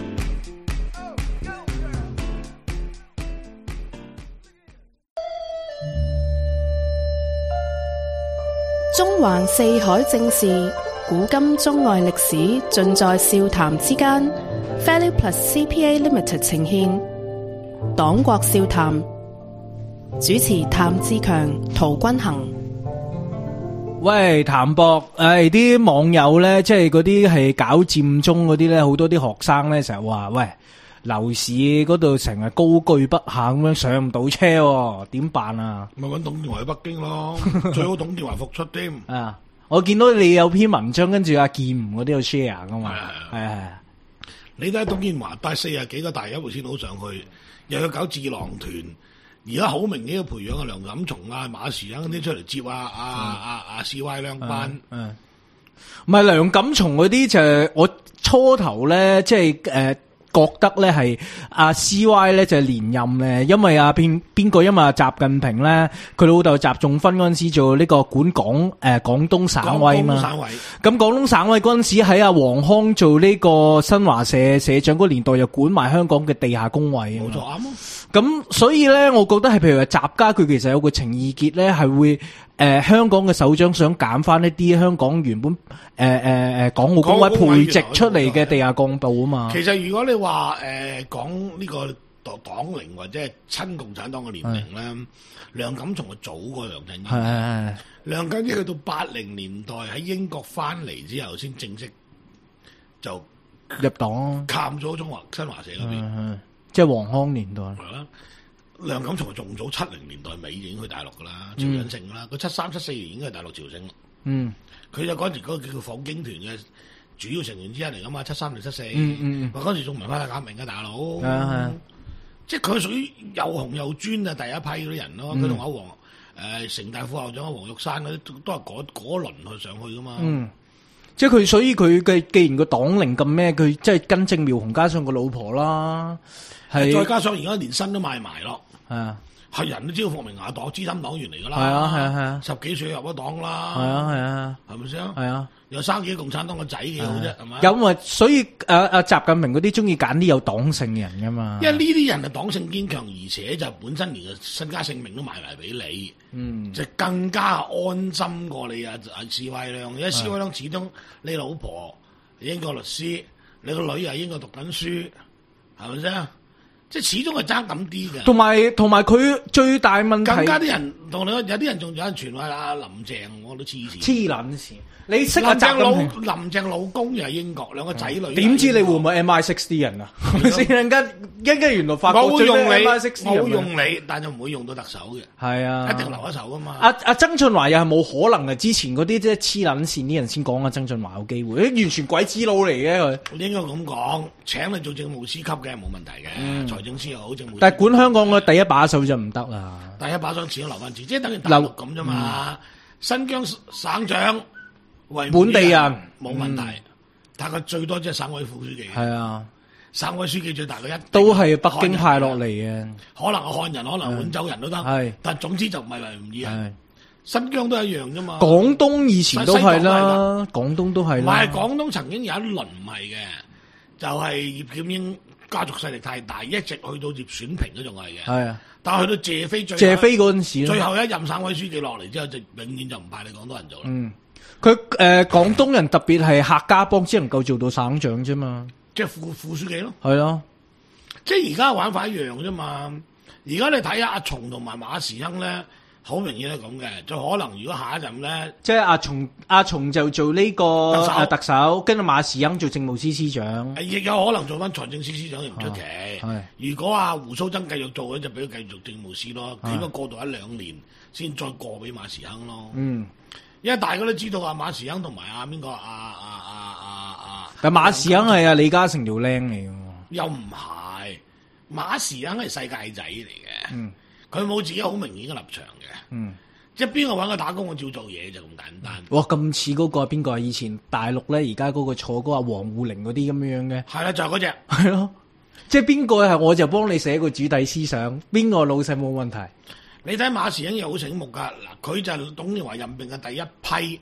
中環四海正事，古今中外歷史，盡在笑談之間。Value Plus C P A Limited 呈獻黨國笑談，主持譚志強、陶君行。
喂，譚博，誒、哎，啲網友咧，即係嗰啲係搞佔中嗰啲咧，好多啲學生咧，成日話，喂，樓市嗰度成日高居不下咁樣，上唔到車、喎，點辦啊？
咪揾董建華去北京咯，最好董建華復出添。
啊，我見到你有篇文章，跟住阿健吳嗰啲有 share 噶嘛，係係係。
你睇董建華帶四十幾個大一號先好上去，又要搞智囊團。而家好明顯嘅培養啊，梁錦松啊、馬時亨嗰啲出嚟接啊啊啊啊 C Y 兩班，
嗯，唔係梁錦松嗰啲就係我初頭咧，即係誒覺得咧係阿 C Y 咧就係連任咧，因為啊邊邊個因為阿習近平咧，佢老豆習仲勳嗰陣時做呢個管廣誒廣東省委嘛，
省委
咁廣東省委嗰陣時喺阿黃康做呢個新華社社長嗰年代，又管埋香港嘅地下工委，
冇錯啱啊。
咁所以咧，我覺得係譬如話習家佢其實有個情意結咧，係會誒、呃、香港嘅首長想減翻一啲香港原本誒誒誒港澳工委培植出嚟嘅地下幹部啊嘛。
其實如果你話誒、呃、講呢個黨黨齡或者係親共產黨嘅年齡咧，梁錦松係早過梁振英。係係係。梁振英去到八零年代喺英國翻嚟之後，先正式就
入黨，
探咗中華新華社嗰邊。
即係黃康年代，
係啦。梁錦松仲早七零年代尾已經去大陸噶啦，朝鮮城啦。佢七三七四年已經去大陸朝鮮啦。嗯，佢就嗰陣時嗰個叫做訪京團嘅主要成員之一嚟噶嘛，七三定七四。嗯嗯。話嗰時仲文化大革命嘅大佬。係啊係啊。即係佢屬於又紅又專啊第一批嗰啲人咯。佢同阿黃誒城大副校長阿黃玉山嗰啲都係嗰嗰輪去上去噶嘛。嗯。
即係佢，所以佢嘅既然個黨齡咁咩，佢即係跟正妙紅加上個老婆啦。係，再
加上而家連身都賣埋咯，
係啊，
係人都知道霍明華黨資深黨員嚟噶啦，
係啊係啊係啊，
十幾歲入咗黨啦，
係啊係啊，
係咪先？
係啊，
又生幾個共產黨個仔幾好啫，係咪？
有咪？所以誒誒，習近平嗰啲中意揀啲有黨性嘅人噶嘛？
因為呢啲人係黨性堅強，而且就本身連個身家性命都賣埋俾你，嗯，就更加安心過你啊！啊，施惠良，因為施惠良始終你老婆英國律師，你個女又英國讀緊書，係咪先？即係始終係爭咁啲嘅，
同埋同埋佢最大問題，
更加啲人同你有啲人仲有人傳話阿林鄭，我都黐線，
黐撚線。你識
林鄭老林鄭老公又係英國，兩個仔女。
點知你會唔會 M I 六啲人啊？先陣間一陣間原來發覺
冇用你，
冇
用你，但就唔會用到特首嘅。係啊，一定留一手噶嘛。
阿阿曾俊華又係冇可能嘅，之前嗰啲即係黐撚線啲人先講啊，曾俊華有機會，完全鬼知佬嚟嘅佢。
應該咁講，請你做政務司級嘅冇問題嘅，財政司又好，政務。
但係管香港嘅第一把手就唔得啦。
第一把手始終留翻住，即係等於大陸咁啫嘛。新疆省長。
本地人
冇問題，但係佢最多即係省委副書記。係啊，省委書記最大嘅一
都係北京派落嚟嘅，
可能係漢人，可能滿洲人都得。係，但係總之就唔係為唔易人。新疆都一樣啫嘛。
廣東以前都係啦，廣東都係。
唔係廣東曾經有一輪唔係嘅，就係葉劍英家族勢力太大，一直去到葉選平都仲係嘅。係啊，但係去到謝飛最
謝飛嗰陣時，
最後一任省委書記落嚟之後，就永遠就唔派你廣東人做啦。嗯。
佢誒廣東人特別係客家幫，只能夠做到省長啫嘛，
即係副副書記咯。
係咯，
即係而家玩法一樣啫嘛。而家你睇下阿松同埋馬時亨咧，好明顯係咁嘅。就可能如果下一任咧，即係
阿松阿松就做呢個特首，特首跟住馬時亨做政務司司長，
亦有可能做翻財政司司長，又唔出奇。係如果阿胡鬚曾繼續做咧，就俾佢繼續政務司咯。只不過過渡一兩年先再過俾馬時亨咯。嗯。因為大家都知道阿馬時亨同埋阿邊個阿阿阿阿阿，
但馬時亨係阿李嘉誠條僆嚟嘅，
又唔係馬時亨係世界仔嚟嘅，嗯，佢冇自己好明顯嘅立場嘅，嗯，即係邊個搵佢打工，我照做嘢就咁簡單。
哇，咁似嗰個邊個啊？以前大陸咧，而家嗰個坐嗰個王滬寧嗰啲咁樣嘅，
係啦，就係嗰隻，
係咯，即係邊個係我就幫你寫個主體思想，邊個老細冇問題。
你睇馬時亨又好醒目噶，嗱，佢就係董建華任命嘅第一批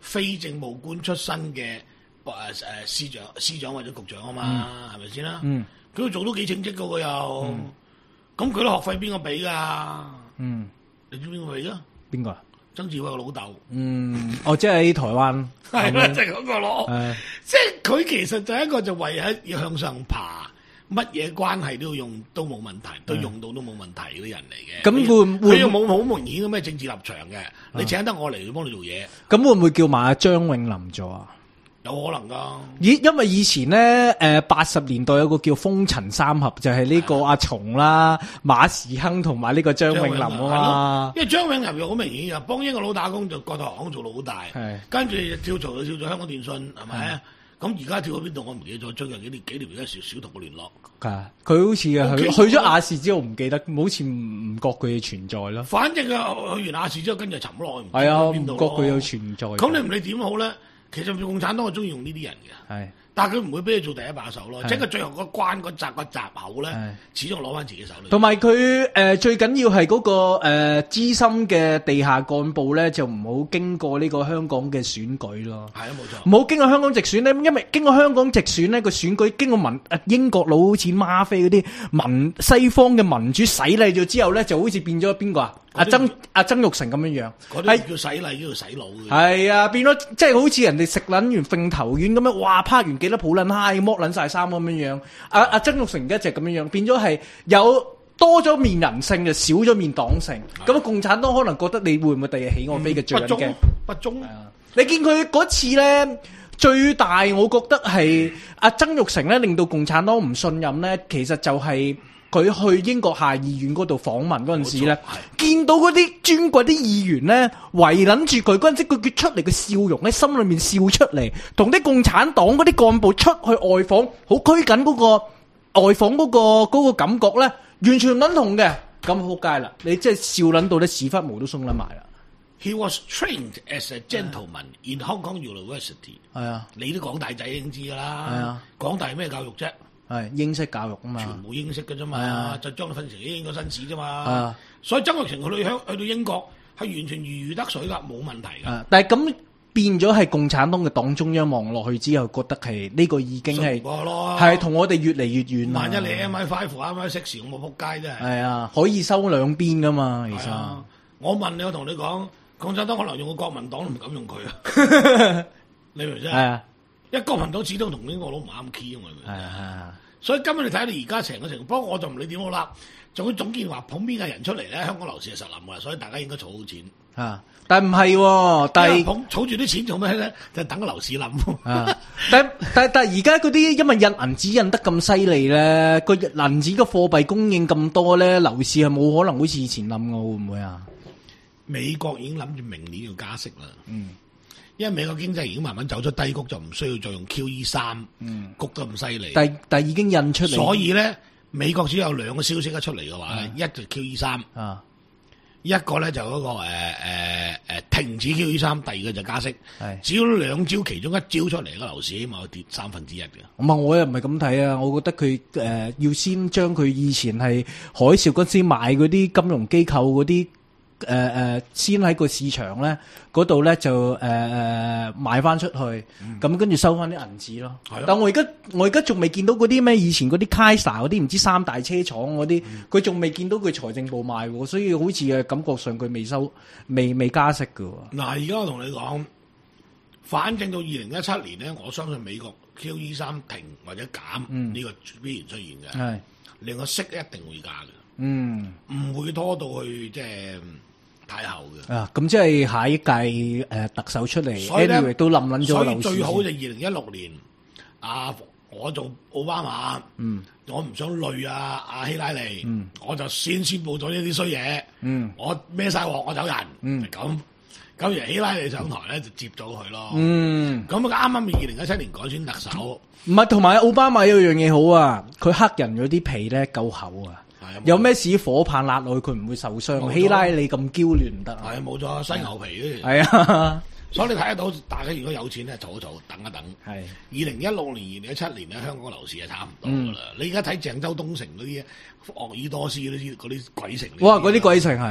非政務官出身嘅誒誒司長、司長或者局長啊嘛，係咪先啦？
嗯，
佢做都幾稱職噶喎又，咁佢啲學費邊個俾噶？
嗯，
你知邊個俾噶？
邊個啊？
曾志偉個老豆。
嗯，哦，即係喺台灣。
係啦，就係嗰個咯。
誒，
即係佢其實就係一個就為咗要向上爬，乜嘢關係都要用都冇問題，都用到都冇問題嗰啲人嚟嘅。
咁會唔會
佢又冇好明顯嘅咩政治立場嘅？你請得我嚟幫你做嘢，
咁會唔會叫埋阿張永林做啊？
有可能噶。
以因為以前咧，誒八十年代有個叫風塵三俠，就係呢個阿松啦、馬時亨同埋呢個張永林啊嘛。
因為張永林又好明顯嘅，幫英國佬打工就國泰航空做到好大，跟住跳槽就跳咗香港電訊，係咪啊？咁而家跳去邊度我唔記得咗，最近幾年幾年而家少少同佢聯絡。係，佢好似啊，去去咗亞視之後唔記得，好似唔覺佢存在咯。反正啊，去完亞視之後跟住沉落去，唔知邊度咯。係啊，唔覺佢有存在。咁你唔理點好咧？其實共產黨係中意用呢啲人嘅，係，但係佢唔會俾你做第一把手咯，即係佢最後嗰關嗰閘個閘口咧，始終攞翻自己手裏。同埋佢誒最緊要係嗰個誒資深嘅地下幹部咧，就唔好經過呢個香港嘅選舉咯。係啊，冇錯。唔好經過香港直選咧，因為經過香港直選咧個選舉經過民誒英國佬好似嗎啡嗰啲民西方嘅民主洗禮咗之後咧，就好似變咗邊個啊？阿曾阿曾鈺成咁樣樣，嗰啲叫洗禮，叫做洗腦嘅。係啊，變咗即係好似人哋食撚完揈頭丸咁樣，哇！拍完幾多普撚嗨，剝撚晒衫咁樣樣。阿阿曾鈺成而家就咁樣樣，變咗係有多咗面人性，就少咗面黨性。咁共產黨可能覺得你會唔會第日起我飛嘅最緊嘅不忠？你見佢嗰次咧，最大我覺得係阿曾鈺成咧，令到共產黨唔信任咧，其實就係、是。佢去英國下議院嗰度訪問嗰陣時咧，見到嗰啲尊貴啲議員咧圍撚住佢嗰陣時，佢佢出嚟嘅笑容喺心裏面笑出嚟，同啲共產黨嗰啲幹部出去外訪，好拘謹嗰個外訪嗰個嗰個感覺咧，完全唔撚同嘅，咁撲街啦！你即係笑撚到啲屎忽毛都鬆撚埋啦。He was trained as a gentleman in Hong Kong University。係啊，你都港大仔已經知㗎啦。係啊，港大咩教育啫？係英式教育啊嘛，全部英式嘅啫嘛，就將佢分成英國紳士啫嘛。所以曾鈺成去到香去到英國係完全如魚得水噶，冇問題噶。但係咁變咗係共產黨嘅黨中央望落去之後，覺得係呢個已經係係同我哋越嚟越遠。萬一你 M I five、M I six，我冇撲街啫。係啊，可以收兩邊噶嘛，其實。我問你，我同你講，共產黨可能用個國民黨都唔敢用佢啊。你明唔明啫？係啊。因為國民黨始終同英國佬唔啱 key 啊嘛，係啊，所以今日你睇到而家成個情況，不過我就唔理點好啦。仲要總結話捧邊個人出嚟咧，香港樓市係實冧噶啦，所以大家應該儲好錢。啊，但係唔係，但係捧儲住啲錢做咩咧？就等個樓市冧。啊，但但但係而家嗰啲因為印銀紙印得咁犀利咧，個銀紙嘅貨幣供應咁多咧，樓市係冇可能好似以前冧噶，會唔會啊？美國已經諗住明年要加息啦。嗯。因為美國經濟已經慢慢走出低谷，就唔需要再用 Q E 三、嗯、谷得咁犀利。但但已經印出嚟，所以咧美國只有兩個消息一出嚟嘅話咧，嗯、一就 Q E 三，啊，一個咧就嗰、那個誒誒誒停止 Q E 三，第二個就加息。係只要兩招其中一招出嚟，個樓市起碼跌三分之一嘅。唔係我又唔係咁睇啊，我覺得佢誒、呃、要先將佢以前係海嘯嗰時買嗰啲金融機構嗰啲。誒誒、呃，先喺個市場咧嗰度咧就誒誒、呃、買翻出去，咁、嗯、跟住收翻啲銀紙咯。的但我而家我而家仲未見到嗰啲咩以前嗰啲 Chrysler 嗰啲唔知三大車廠嗰啲，佢仲未見到佢財政部賣喎，所以好似誒感覺上佢未收未未加息㗎。嗱，而家我同你講，反正到二零一七年咧，我相信美國 Q E 三停或者減呢、嗯、個必然出現嘅，係另外息一定會加嘅，嗯，唔會拖到去即係。太後嘅啊，咁即係下一屆誒、呃、特首出嚟，所以咧都冧撚咗樓市。所以最好就二零一六年，啊，我做奧巴馬，嗯，我唔想累啊阿希拉里，嗯，我就先宣佈咗呢啲衰嘢，嗯，我孭晒鑊，我走人，嗯，咁咁而希拉里上台咧就接咗佢咯，嗯，咁啱啱二零一七年改選特首，唔係同埋奧巴馬有樣嘢好啊，佢黑人嗰啲皮咧夠厚啊。有咩事火棒辣落去佢唔會受傷，希拉里咁嬌嫩唔得啊！係啊，冇錯，犀牛皮係啊，所以你睇得到，大家如果有錢咧，儲一儲，等一等。係二零一六年、二零一七年咧，香港樓市係差唔多噶啦。嗯、你而家睇鄭州東城嗰啲鄂爾多斯嗰啲嗰啲鬼城，哇！嗰啲鬼城係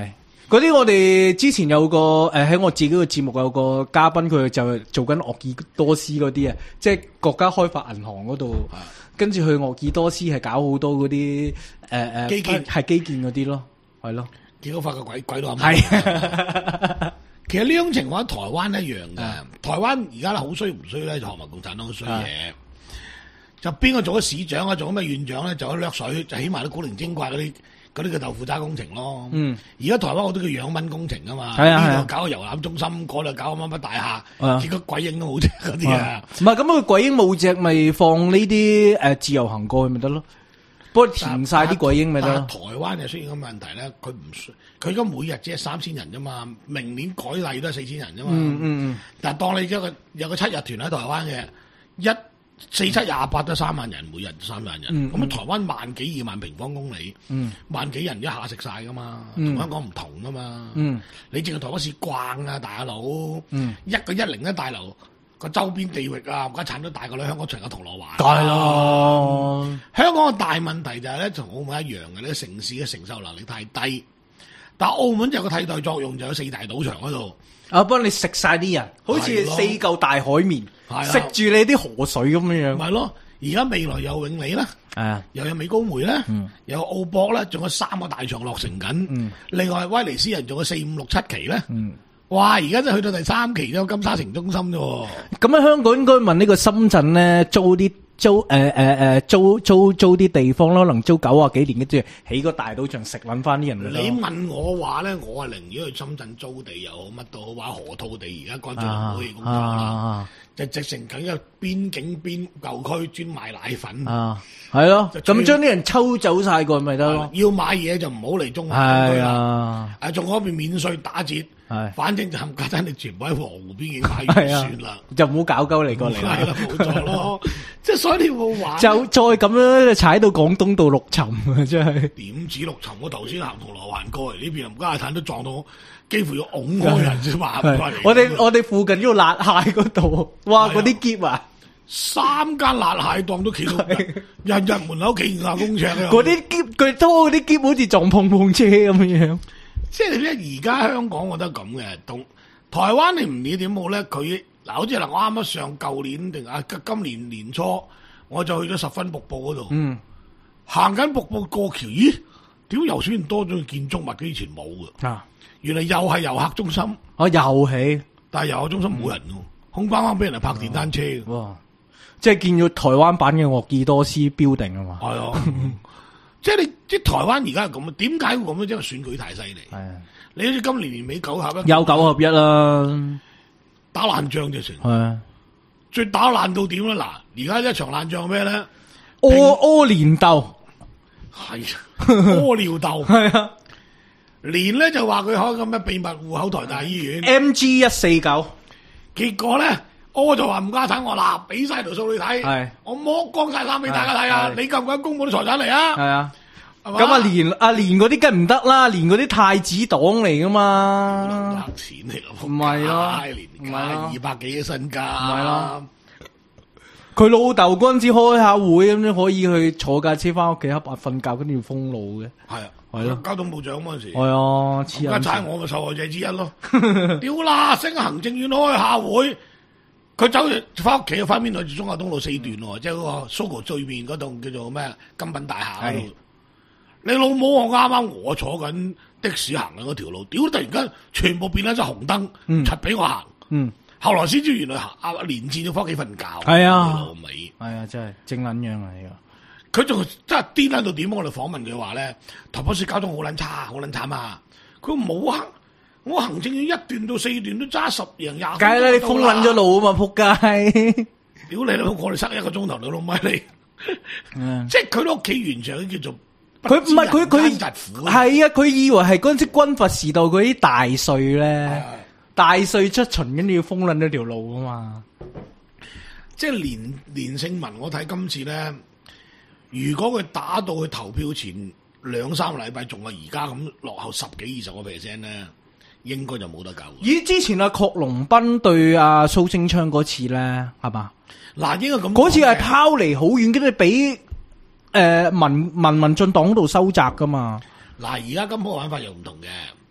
嗰啲我哋之前有個誒喺我自己嘅節目有個嘉賓，佢就做緊鄂爾多斯嗰啲啊，即係國家開發銀行嗰度，跟住去鄂爾多斯係搞好多嗰啲誒誒
基建
係基建嗰啲咯，係咯，
結果發覺鬼鬼到阿媽。
係
其實呢種情況喺台灣一樣嘅，台灣而家咧好衰唔衰咧，就學埋共產黨嘅衰嘢。就邊個做咗市長啊，做咗咩縣長咧，就一掠水，就起埋啲古靈精怪嗰啲嗰啲嘅豆腐渣工程咯。嗯，而家台灣好多叫養蚊工程啊嘛，呢度搞個遊覽中心，嗰度搞個乜乜大廈，結果鬼影都冇隻嗰啲啊。唔
係咁，佢鬼影冇隻，咪放呢啲誒自由行過去咪得咯？不過填晒啲鬼影咪得咯。
台灣就出現個問題咧，佢唔佢而家每日只係三千人啫嘛，明年改例都係四千人啫嘛。嗯嗯，但係當你一個有個七日團喺台灣嘅一。四七廿八得三萬人，每日三萬人。咁、嗯、台灣萬幾二萬平方公里，嗯、萬幾人一下食晒噶嘛，同、嗯、香港唔同噶嘛。嗯、你淨係台灣市逛啊，大佬，嗯、一個一零一大樓個周邊地域啊，家產都大過你香港長嘅銅鑼灣。係咯、嗯，香港嘅大問題就係咧，同澳門一樣嘅，呢個城市嘅承受能力太低。但係澳門就有個替代作用，就有四大賭場嗰度。啊！幫你食晒啲人，好似四嚿大海綿，食住你啲河水咁樣樣。咪咯，而家未來有永利啦，啊、又有美高梅啦，嗯、又有澳博啦，仲有三個大場落成緊。嗯、另外威尼斯人仲有四五六七期咧。嗯、哇！而家真係去到第三期都金沙城中心啫。咁喺香港應該問呢個深圳咧，租啲。租誒誒誒租租租啲地方咯，能租九啊幾年，跟住起個大賭場食撚翻啲人。你問我話咧，我係寧願去深圳租地又好，乜都好，話河套地而家乾脆唔可以工作啦，就直成緊個邊境邊舊區專賣奶粉。啊，係咯，咁將啲人抽走晒佢咪得咯？要買嘢就唔好嚟中環區啦。誒，仲嗰邊免稅打折。係，反正就冚家鏟，你全部喺羅湖邊境買完算啦，就唔好搞鳩嚟過嚟。係啦，冇錯咯，即係所以你冇玩。就再咁樣踩到廣東道陸沉啊！真係點止陸沉？我頭先行銅鑼灣過嚟呢邊，冚家鏟都撞到，幾乎要拱開人先話翻嚟。我哋我哋附近呢個辣蟹嗰度，哇！嗰啲篋啊，三間辣蟹檔都企到，日日門口企五十公尺。嗰啲篋佢拖嗰啲篋，好似撞碰碰車咁樣。即係咧，而家香港我覺得咁嘅，同台灣你唔理點好咧，佢嗱好似嗱，我啱啱上舊年定啊今年年初，我就去咗十分瀑布嗰度，嗯、行緊瀑布過橋，咦？點解又出現多咗建築物？佢以前冇嘅，啊、原來又係遊客中心，啊又起，但係遊客中心冇人喎，嗯、空邦邦俾人嚟泊電單車，哇！即係見咗台灣版嘅鄂爾多斯標定啊嘛，係啊。即係你，即係台灣而家係咁啊？點解會咁咧？因為選舉太犀利。係啊，你好似今年年尾九合一，有九合一啦，打爛仗就成。係啊，最打爛到點咧？嗱，而家一場爛仗咩咧？屙屙連鬥，係屙尿鬥，係啊。連咧就話佢開個咩秘密戶口台大醫院 M G 一四九，結果咧。我就話唔家產我嗱，俾晒條數你睇，係我剝光晒衫俾大家睇啊！你敢唔敢公布啲財產嚟啊？係啊，咁啊連阿連嗰啲梗唔得啦，連嗰啲太子黨嚟噶嘛，黑錢嚟咯，唔係咯，唔係二百幾嘅身家，唔係咯。佢老豆嗰陣時開下會咁樣，可以去坐架車翻屋企黑白瞓覺，跟住要封路嘅。係啊，係咯，交通部長嗰陣時。係啊，家產我咪受害者之一咯。屌啦，升行政院開下會。佢走住翻屋企，翻邊度？中華東路四段喎，即係嗰個 Sogo 對面嗰棟叫做咩金品大廈嗰度。是你老母我啱啱我坐緊的士行緊嗰條路，屌！突然間全部變咗隻紅燈，柒俾、嗯、我行。嗯，後來先知原來行阿連戰要翻屋企瞓覺。係啊，老味。係啊，真係正撚樣啊！呢個佢仲真係癲喺度點？我哋訪問佢話咧，台北市交通好撚差，好撚慘啊！佢冇行。我行政院一段到四段都揸十贏廿，梗係啦！你封撚咗路啊嘛，仆街！屌你老母，我哋塞一個鐘頭你老米你，嗯、即係佢屋企完全叫做佢唔係佢佢係啊！佢以為係嗰陣時軍閥時代嗰啲大稅咧，的大稅出巡，跟住要封撚咗條路啊嘛！即係連連勝文，我睇今次咧，如果佢打到去投票前兩三個禮拜，仲係而家咁落後十幾二十個 percent 咧。應該就冇得救。咦？之前阿郝龍斌對阿蘇貞昌嗰次咧，係嘛？嗱，應該咁。嗰次係拋離好遠，跟住俾誒民民民進黨嗰度收窄噶嘛。嗱，而家金鋪玩法又唔同嘅。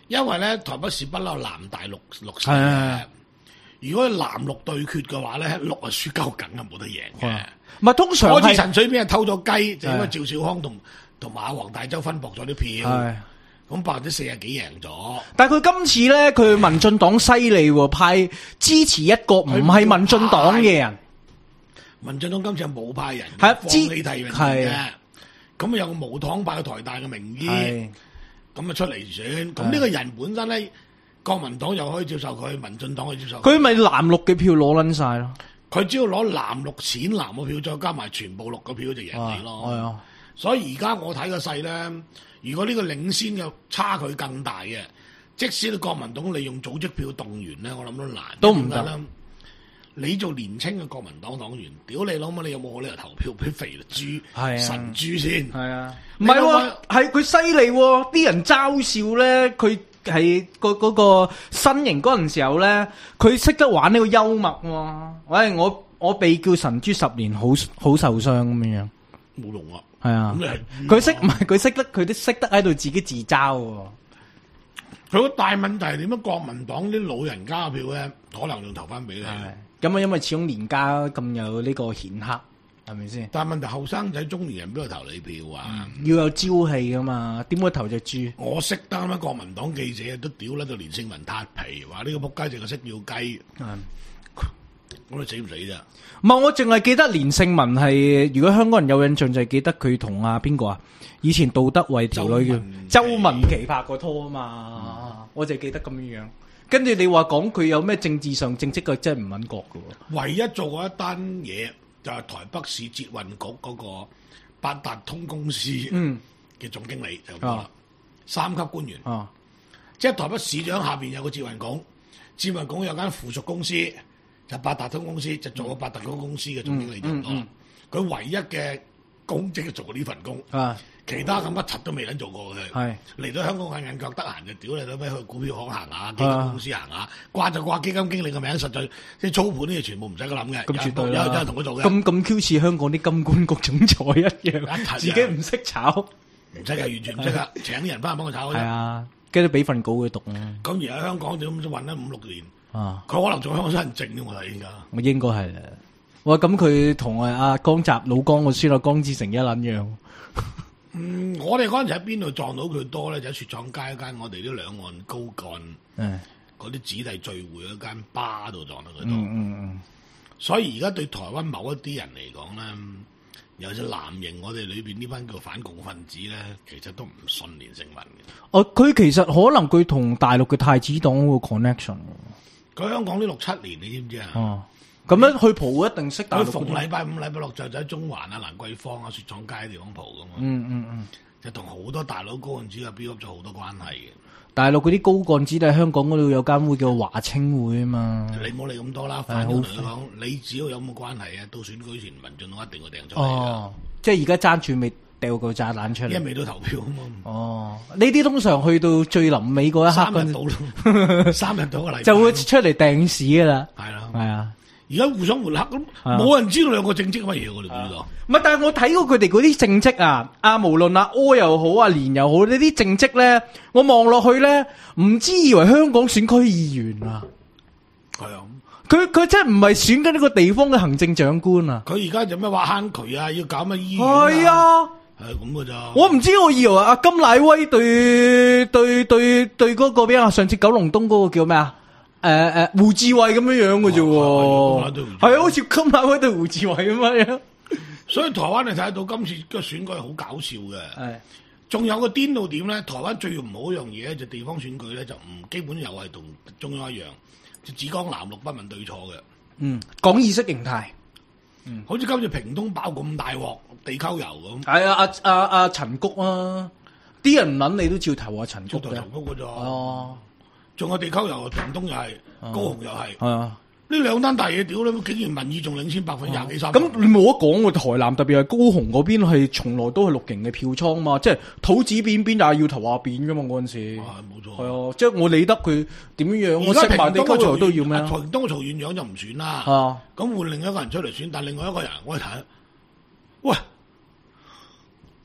因為咧台北市不嬲南大陸綠市
係
嘅
啊，
如果藍綠對決嘅話咧，綠啊輸鳩梗係冇得贏嘅。
唔係通常
嗰次
係
陳水扁係偷咗雞，就因為趙少康同同埋阿黃大洲分薄咗啲票，
係。
咁百分之四十幾贏咗。
但係佢今次咧，佢民進黨犀利喎，派支持一個唔係民進黨嘅人，
民進黨今次係冇派人，
係
放棄提名
係
嘅。咁有個無黨派嘅台大嘅名醫，
係
咁啊出嚟選。咁呢個人本身咧，國民黨又可以接受佢，民進黨可以接受佢。
佢咪藍綠嘅票攞撚晒咯。
佢只要攞藍綠淺藍嘅票，再加埋全部綠嘅票就贏你咯。
係啊，
所以而家我睇個勢咧，如果呢個領先嘅差距更大嘅，即使你國民黨利用組織票動員咧，我諗都難。
都唔得
點解咧？你做年青嘅國民黨黨員，屌你老母！你有冇可能投票俾肥豬、
係啊
神豬先？
係啊，唔係喎，係佢犀利喎，啲人嘲笑咧，佢係個嗰個身形嗰陣時候咧，佢識得玩呢個幽默喎。喂，我我被叫神豬十年，好好受傷咁樣樣，
冇用啊！
係啊
咁，你係
佢識唔係佢識得佢都識得喺度自己自嘲喎。
佢個大問題係點樣？國民黨啲老人家嘅票咧，可能要投翻俾你。
咁啊，因為始終年家咁有呢個顯赫，係咪先？
但係問題後生仔、中年人邊度投你票啊？
要有朝氣噶嘛，點會投隻豬？
我識得咩國民黨記者都屌甩到連勝文撻皮，話呢個仆街淨係識要雞。
嗯，
咁你死唔死啫？
唔係，我淨係記得連勝文係，如果香港人有印象就係記得佢同阿邊個啊，以前杜德偉條女叫周文琪拍過拖啊嘛，嗯、我就記得咁樣樣。跟住你話講佢有咩政治上政績嘅，真係唔穩覺嘅喎。
唯一做過一單嘢就係、是、台北市捷運局嗰個八達通公司嘅總經理、嗯、就咁啦，三級官員。
啊，
即係台北市長下邊有個捷運局，捷運局有間附屬公司就八達通公司，就做過八達通公司嘅總經理做咗。佢、嗯嗯、唯一嘅公職就做過呢份工。啊。其他咁乜柒都未撚做過嘅，嚟到香港眼眼腳得閒就屌你老味去股票行行下，基金公司行下，掛就掛基金經理嘅名，實在即係操盤呢嘢全部唔使佢諗嘅，
咁絕對
有有人同佢做嘅。
咁咁 Q 似香港啲金管局總裁一樣，自己唔識炒，
唔識嘅，完全唔識噶，請啲人翻嚟幫佢炒嘅。係
啊，跟住俾份稿佢讀啊。
咁而喺香港就咁混咗五六年，
啊，佢
可能做香港新人證添，我睇而家。
我應該係啦。哇，咁佢同阿阿江澤老江個孫阿江志成一撚樣。
嗯，我哋嗰陣時喺邊度撞到佢多咧？就喺雪廠街嗰間我哋啲兩岸高幹，嗰啲子弟聚會嗰間巴度撞到佢多。嗯嗯嗯。所以而家對台灣某一啲人嚟講咧，尤其是藍營我哋裏邊呢班叫反共分子咧，其實都唔信連勝文嘅。
哦，佢其實可能佢同大陸嘅太子黨個 connection。
佢香港呢六七年，你知唔知啊？哦。
咁樣去蒲一定識大陸。
佢逢禮拜五、禮拜六就喺中環啊、蘭桂坊啊、雪廠街地方蒲噶嘛。嗯嗯嗯，就同好多大佬高幹子啊 build up 咗好多關係嘅。
大陸嗰啲高幹子喺香港嗰度有間會叫華青會啊嘛。
你唔好理咁多啦，反正同佢講，你只要有咁嘅關係啊，到選舉前民進黨一定會掟出嚟。哦，
即係而家爭住未掉個炸彈出嚟。
因為未到投票啊嘛。哦，
呢啲通常去到最臨尾嗰一刻，
三日到，三日到個禮拜
就會出嚟掟屎噶啦。
係啦，
係啊。
而家互相抹黑咁，冇人知道兩個政績乜嘢，我哋唔知道。
唔係，但係我睇過佢哋嗰啲政績啊，啊無論阿柯又好，阿連又好，呢啲政績咧，我望落去咧，唔知以為香港選區議員啊。係啊，佢佢真係唔係選緊呢個地方嘅行政長官啊。佢而家就咩挖坑渠啊，要搞乜醫院啊。係啊，係咁噶咋。我唔知，我以為阿甘乃威對對對對嗰個邊啊，上次九龍東嗰個叫咩啊？誒誒，胡志偉咁樣樣嘅啫，係啊，好似金馬威對胡志偉咁樣。所以台灣你睇得到今次個選舉係好搞笑嘅。係，仲有個顛到點咧？台灣最唔好一樣嘢咧，就地方選舉咧就唔基本又係同中央一樣，就只講藍綠不問對錯嘅。嗯，講意識形態。嗯，好似今次屏東爆咁大鑊地溝油咁。係啊，阿阿阿陳菊啊，啲人唔諗你都照投阿陳菊嘅。陳菊嘅咋？哦。仲有地溝油，屏東又係，高雄又係，係啊！呢兩單大嘢屌你，竟然民意仲領先百分之廿幾三。咁你冇得講喎，台南特別係高雄嗰邊係從來都係綠營嘅票倉嘛，即係土子邊邊又係要投下邊噶嘛嗰陣時。係冇錯。係啊，即係我理得佢點樣樣，我識埋地溝油都要咩啊？台東嘅曹院長就唔選啦。啊，咁換另一個人出嚟選，但另外一個人我去睇，喂，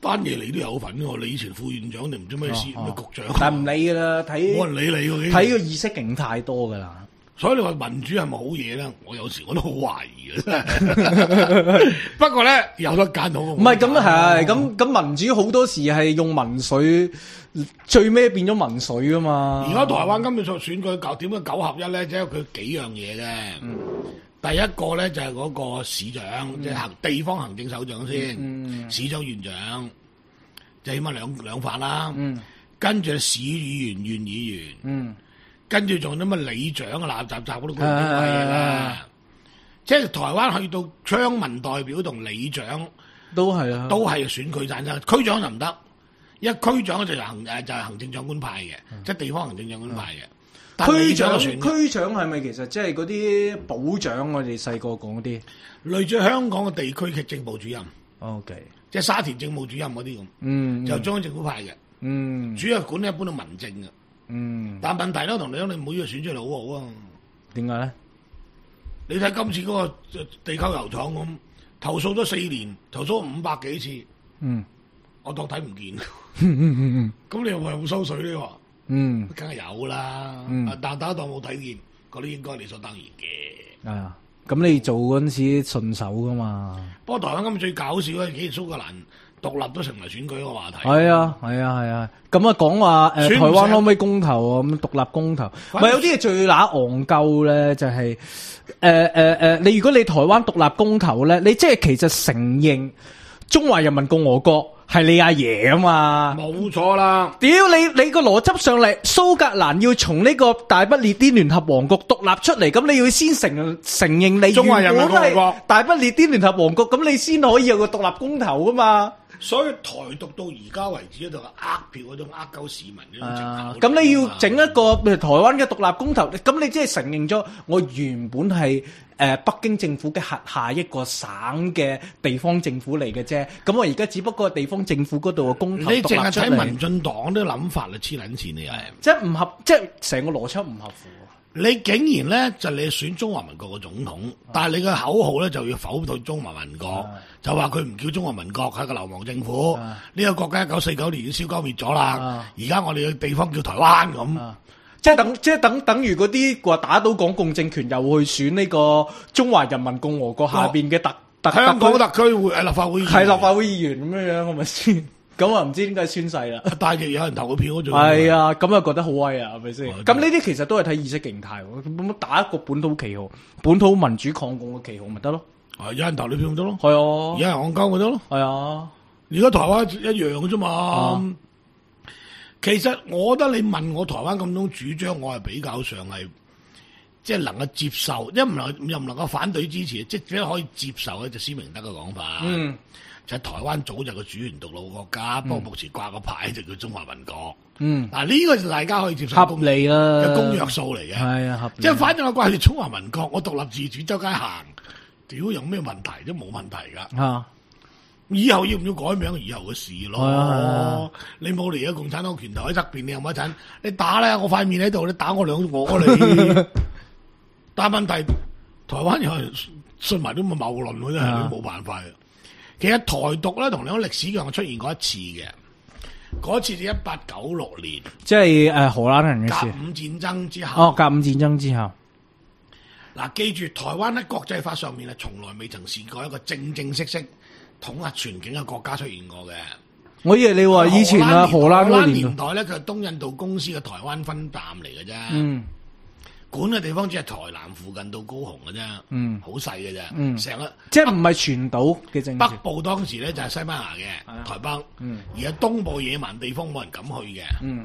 單嘢你都有份喎，你以前副院長定唔知咩司咩
哦
局長，
但唔理噶啦，睇
冇人理你喎，
睇個意識形態多噶啦。
所以你話民主係咪好嘢咧？我有時我都好懷疑嘅。不過咧有得揀好。
唔係咁係咁咁民主好多時係用民粹，最尾變咗民粹噶嘛。
而家台灣今次選舉搞點樣九合一咧？即係佢幾樣嘢嘅。
嗯、
第一個咧就係嗰個市長，嗯、即係行地方行政首長先，
嗯、
市長院長，就起碼兩兩份啦。
嗯、
跟住市議員、縣議員。
嗯
跟住仲有啲乜里長啊、垃雜雜嗰啲咁嘅嘢啦，即係台灣去到鄉民代表同里長
都係啊，
都係選舉產生，區長就唔得，因為區長就係行誒就係行政長官派嘅，
嗯、
即係地方行政長官派嘅。
嗯、區長
選
區長係咪其實即係嗰啲保長？我哋細個講嗰啲，
類似香港嘅地區嘅政務主任
，OK，
即係沙田政務主任嗰啲咁，
嗯，
就中央政府派嘅，
嗯，
主要管一般都民政嘅。
嗯，
但問題咧，同你講，你每個選出嚟好好啊。
點解咧？
你睇今次嗰個地溝油廠咁，投訴咗四年，投訴五百幾次，
嗯，
我當睇唔見。
嗯嗯嗯
咁你又話有冇收水呢？話
嗯，
梗係有啦。
嗯
啊但打當冇睇見，嗰啲應該理所當然嘅。
啊，咁你做嗰陣時順手噶嘛？
不過台灣今次最搞笑咧，竟然蘇格蘭獨立都成為選舉一個話題。
係啊，係啊，係啊。咁啊，講話誒，台灣可唔可以公投啊？咁獨立公投，唔係有啲嘢最乸戇鳩咧，就係誒誒誒，你如果你台灣獨立公投咧，你即係其實承認中華人民共和國係你阿爺啊嘛？
冇錯啦。
屌你你個邏輯上嚟，蘇格蘭要從呢個大不列顛聯合王國獨立出嚟，咁你要先承承認你
中華人民共和國
大不列顛聯合王國，咁你先可以有個獨立公投噶嘛？
所以台獨到而家為止，喺度呃票嗰種呃鳩市民嗰種
啊
藉口。
咁你要整一個譬如台灣嘅獨立公投，咁你即係承認咗我原本係誒、呃、北京政府嘅轄下一個省嘅地方政府嚟嘅啫。咁我而家只不過地方政府嗰度嘅公投
你淨係
獨立出嚟
睇民進黨啲諗法嚟黐撚線，你又係。
即係唔合，即係成個邏輯唔合符。
你竟然咧就你選中華民國嘅總統，但係你嘅口號咧就要否對中華民國，
啊、
就話佢唔叫中華民國係個流亡政府。呢、
啊、
個國家一九四九年已經燒交滅咗啦，而家、
啊、
我哋嘅地方叫台灣咁、
啊，即係等即係等等於嗰啲話打倒港共政權又去選呢個中華人民共和國下邊嘅特、哦、特
香港特區會誒立法會
係立法會議員咁樣樣，係咪先？咁啊，唔知點解宣誓啦？
但係有人投個票嗰種。
係啊，咁啊覺得好威啊，係咪先？咁呢啲其實都係睇意識形態，咁打一個本土旗號、本土民主抗共嘅旗號咪得咯？
係有人投你票咪得咯？
係啊，
有人戇鳩咪得咯？
係啊，
而家台灣一樣嘅啫嘛。
啊、
其實我覺得你問我台灣咁種主張，我係比較上係即係能夠接受，一唔能又唔能夠反對支持，即係可以接受咧就施明德嘅講法。
嗯。
就係台灣早就個主權獨立國家，不過、嗯、目前掛個牌就叫中華民國。
嗯，嗱
呢個就大家可以接受
合理啦
嘅公約數嚟嘅。
係啊，合理。
即係反正我掛住中華民國，我獨立自主周街行，屌有咩問題都冇問題㗎。
啊，
以後要唔要改名，以後嘅事咯。
啊、
你冇嚟咗共產黨拳頭喺側邊，你有冇一陣？你打咧，我塊面喺度，你打我兩我你。但係問題，台灣又係信埋啲咁嘅謬論，真係冇辦法嘅。其實台獨咧同你講歷史上出現過一次嘅，嗰次就一八九六年，
即係誒荷蘭人嘅事。
甲午戰爭之後。
哦，甲午戰爭之後。
嗱，記住台灣喺國際法上面係從來未曾試過一個正正式式統合全境嘅國家出現過嘅。
我以為你話以前啊荷蘭嗰
年代咧，佢係東印度公司嘅台灣分站嚟嘅啫。嗯。管嘅地方只係台南附近到高雄嘅啫，嗯，好細嘅啫，嗯，成個
即係唔係全島嘅政治。
北部當時咧就係西班牙嘅、啊、台北，嗯，而家東部野蠻地方冇人敢去嘅，嗯，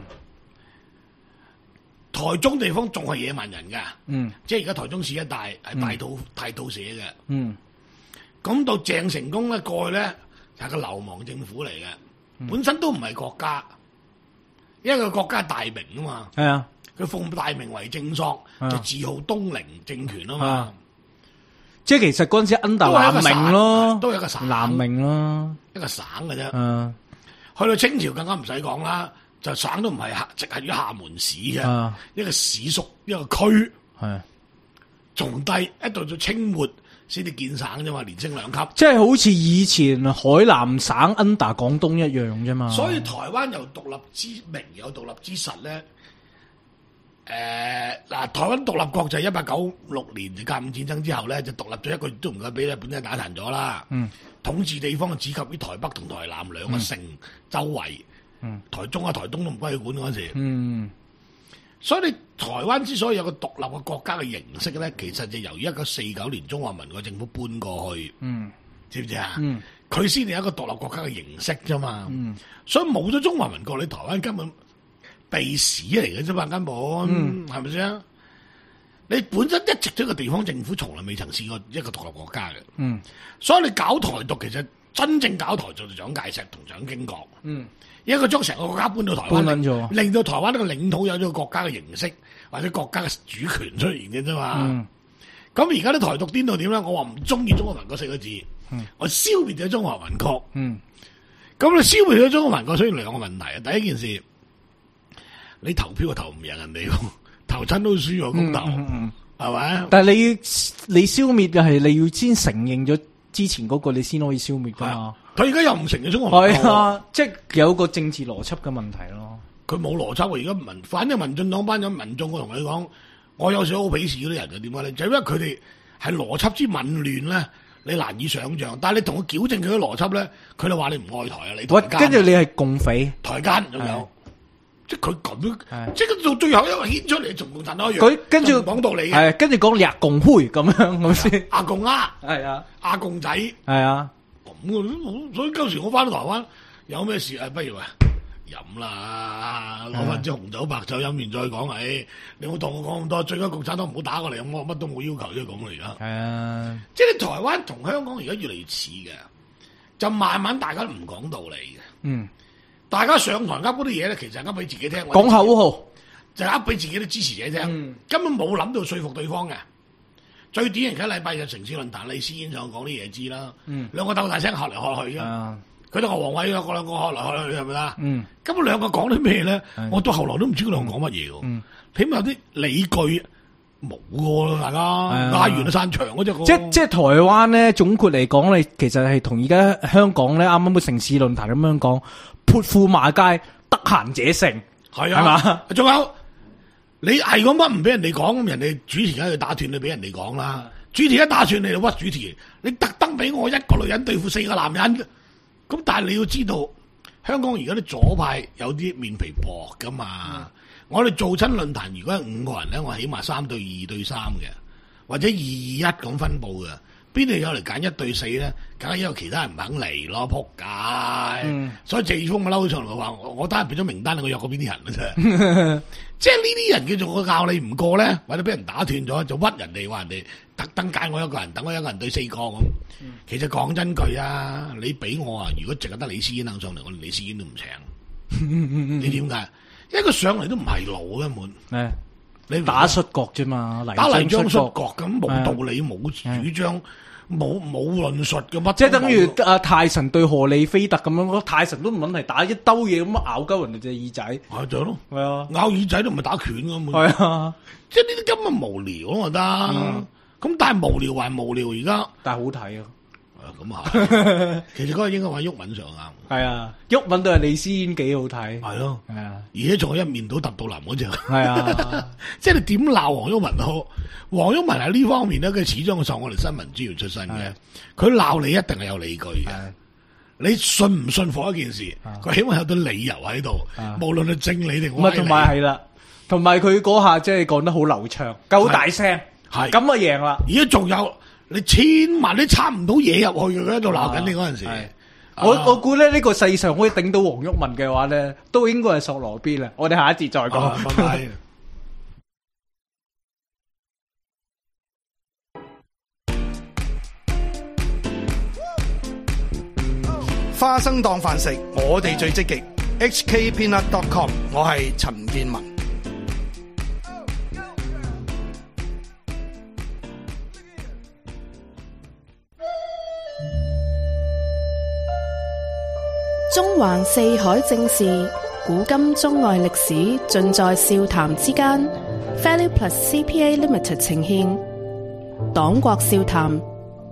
台中地方仲係野蠻人噶，嗯，即係而家台中市一帶係大肚大肚社嘅，嗯，咁到鄭成功咧過去咧就係個流亡政府嚟嘅，嗯、本身都唔係國家，因為個國家係大明啊嘛，係啊。佢奉大明為正朔，啊、就自號東寧政權啊嘛，啊
即係其實嗰陣時 under 南明咯，
都係一個省，
南明咯，
一個省嘅啫。
啊、
去到清朝更加唔使講啦，就省都唔係直係於廈門市嘅，啊、一個市屬一個區，係仲低一到到清末先至建省啫嘛，連升兩級。
即係好似以前海南省 under 廣東一樣啫嘛。
所以台灣有獨立之名，有獨立之實咧。誒、呃、嗱，台灣獨立國就係一八九六年甲午戰爭之後咧，就獨立咗一個月都唔夠俾日本人打殘咗啦。嗯，統治地方只及於台北同台南兩個城周圍。嗯，台中啊、台東都唔歸佢管嗰陣時。嗯，所以你台灣之所以有個獨立嘅國家嘅形式咧，其實就由於一九四九年中華民國政府搬過去。嗯，知唔知啊？嗯，佢先係一個獨立國家嘅形式啫嘛。嗯，所以冇咗中華民國，你台灣根本鼻屎嚟嘅啫嘛，根本係咪先？你本身一直都一個地方政府，從來未曾試過一個獨立國家嘅。嗯，所以你搞台獨，其實真正搞台獨就蔣介石同蔣經國。嗯，一個將成個國家搬到台灣，令到台灣呢個領土有咗個國家嘅形式，或者國家嘅主權出現嘅啫嘛。咁而家啲台獨顛到點咧？我話唔中意中華民國四個字，嗯、我消滅咗中華民國。咁、嗯、你消滅咗中華民國，出現兩個問題啊！第一件事。你投票個投唔贏人哋，投親都輸咗公投，係、嗯、咪、嗯嗯？
但係你你消滅嘅係你要先承認咗之前嗰個，你先可以消滅噶嘛？
佢而家又唔承認中華民國，
係啊，即係有個政治邏輯嘅問題咯。
佢冇邏輯，而家民反正民進黨班咗民眾，我同你講，我有時好鄙視嗰啲人，就點解咧？就因為佢哋係邏輯之紊亂咧，你難以想象。但係你同佢矯正佢嘅邏輯咧，佢就話你唔愛台啊，你台奸，
跟住你係共匪
台奸仲有。即係佢咁樣，即係到最後一個顯出嚟，仲共產黨一樣。
佢跟住
講道理嘅，
係跟住講日共灰咁樣咁先。
阿共啊，
係啊，
阿共仔，
係啊。
咁所以嗰時我翻到台灣，有咩事啊？不如話飲啦，攞翻支紅酒白酒飲完再講。誒，你冇同我講咁多，最緊共產黨唔好打過嚟，我乜都冇要求，即係咁嚟啦。係啊，即係你台灣同香港而家越嚟越似嘅，就慢慢大家都唔講道理嘅。嗯。大家上台噏嗰啲嘢咧，其實噏俾自己聽，
講口號
就噏俾自己啲支持者聽，嗯、根本冇諗到說服對方嘅。最典型嘅禮拜日城市論壇，李思燕上講啲嘢知啦，嗯、兩個鬥大聲喝嚟喝去嘅，佢同個黃偉啊，嗰兩個喝嚟喝去係咪啦？根本兩個講啲咩咧？我到後來都唔知佢兩個講乜嘢喎。起碼有啲理據冇喎，大家嗌完就散場嗰隻。
即即係台灣咧，總括嚟講，你其實係同而家香港咧，啱啱個城市論壇咁樣講。潑婦罵街，得閒者勝，係啊，係嘛？
仲有你係咁乜唔俾人哋講，咁人哋主持梗係打斷你俾人哋講啦。主持一打斷你就屈主持，你特登俾我一個女人對付四個男人，咁但係你要知道，香港而家啲左派有啲面皮薄噶嘛。嗯、我哋做親論壇，如果係五個人咧，我起碼三對二對三嘅，或者二二一咁分佈嘅。邊度有嚟揀一對四咧？梗係因為其他人唔肯嚟咯，仆街！嗯、所以謝宇峰咪嬲上嚟話：我我單人變咗名單，我約過邊啲人嘅啫。即係呢啲人叫做我教你唔過咧，或者俾人打斷咗，就屈人哋話人哋特登揀我一個人，等我一個人對四個咁。嗯、其實講真句啊，你俾我啊，如果淨係得李思燕上嚟，我連李思燕都唔請。你點解？因為佢上嚟都唔係路根本。誒你
打摔角啫嘛，
打泥漿摔角咁冇道理，冇主張，冇冇論述嘅乜。
即係等於阿泰臣對荷利菲特咁樣，泰臣都唔揾題打一兜嘢咁咬鳩人哋隻耳仔。
係就咯，
係啊，
咬耳仔都唔係打拳㗎嘛。
係啊，
即係呢啲根本無聊我覺得。咁但係無聊還無聊而家，
但係好睇啊。
咁啊，其實嗰個應該話毓民上啱。
係啊，毓民對李思燕幾好睇。
係咯，
係啊，
而且仲有一面倒揼到林嗰隻。係
啊，
即係你點鬧黃毓民都好，黃毓民喺呢方面咧，佢始終受我哋新聞專業出身嘅，佢鬧你一定係有理據嘅。你信唔信服一件事，佢起碼有啲理由喺度，無論係正理定歪理。
同埋係啦，同埋佢嗰下即係講得好流暢，夠大聲，係咁啊贏啦。
而家仲有。你千萬你插唔到嘢入去嘅，佢喺度鬧緊你嗰陣時。
啊、我我估咧呢個世上可以頂到黃毓民嘅話咧，都應該係索羅邊啦。我哋下一節再講。
啊、拜拜。
花生當飯食，我哋最積極。H K Peanut dot com， 我係陳建文。
中環四海正事，古今中外歷史，盡在笑談之間。Value Plus C P A Limited 呈獻黨國笑談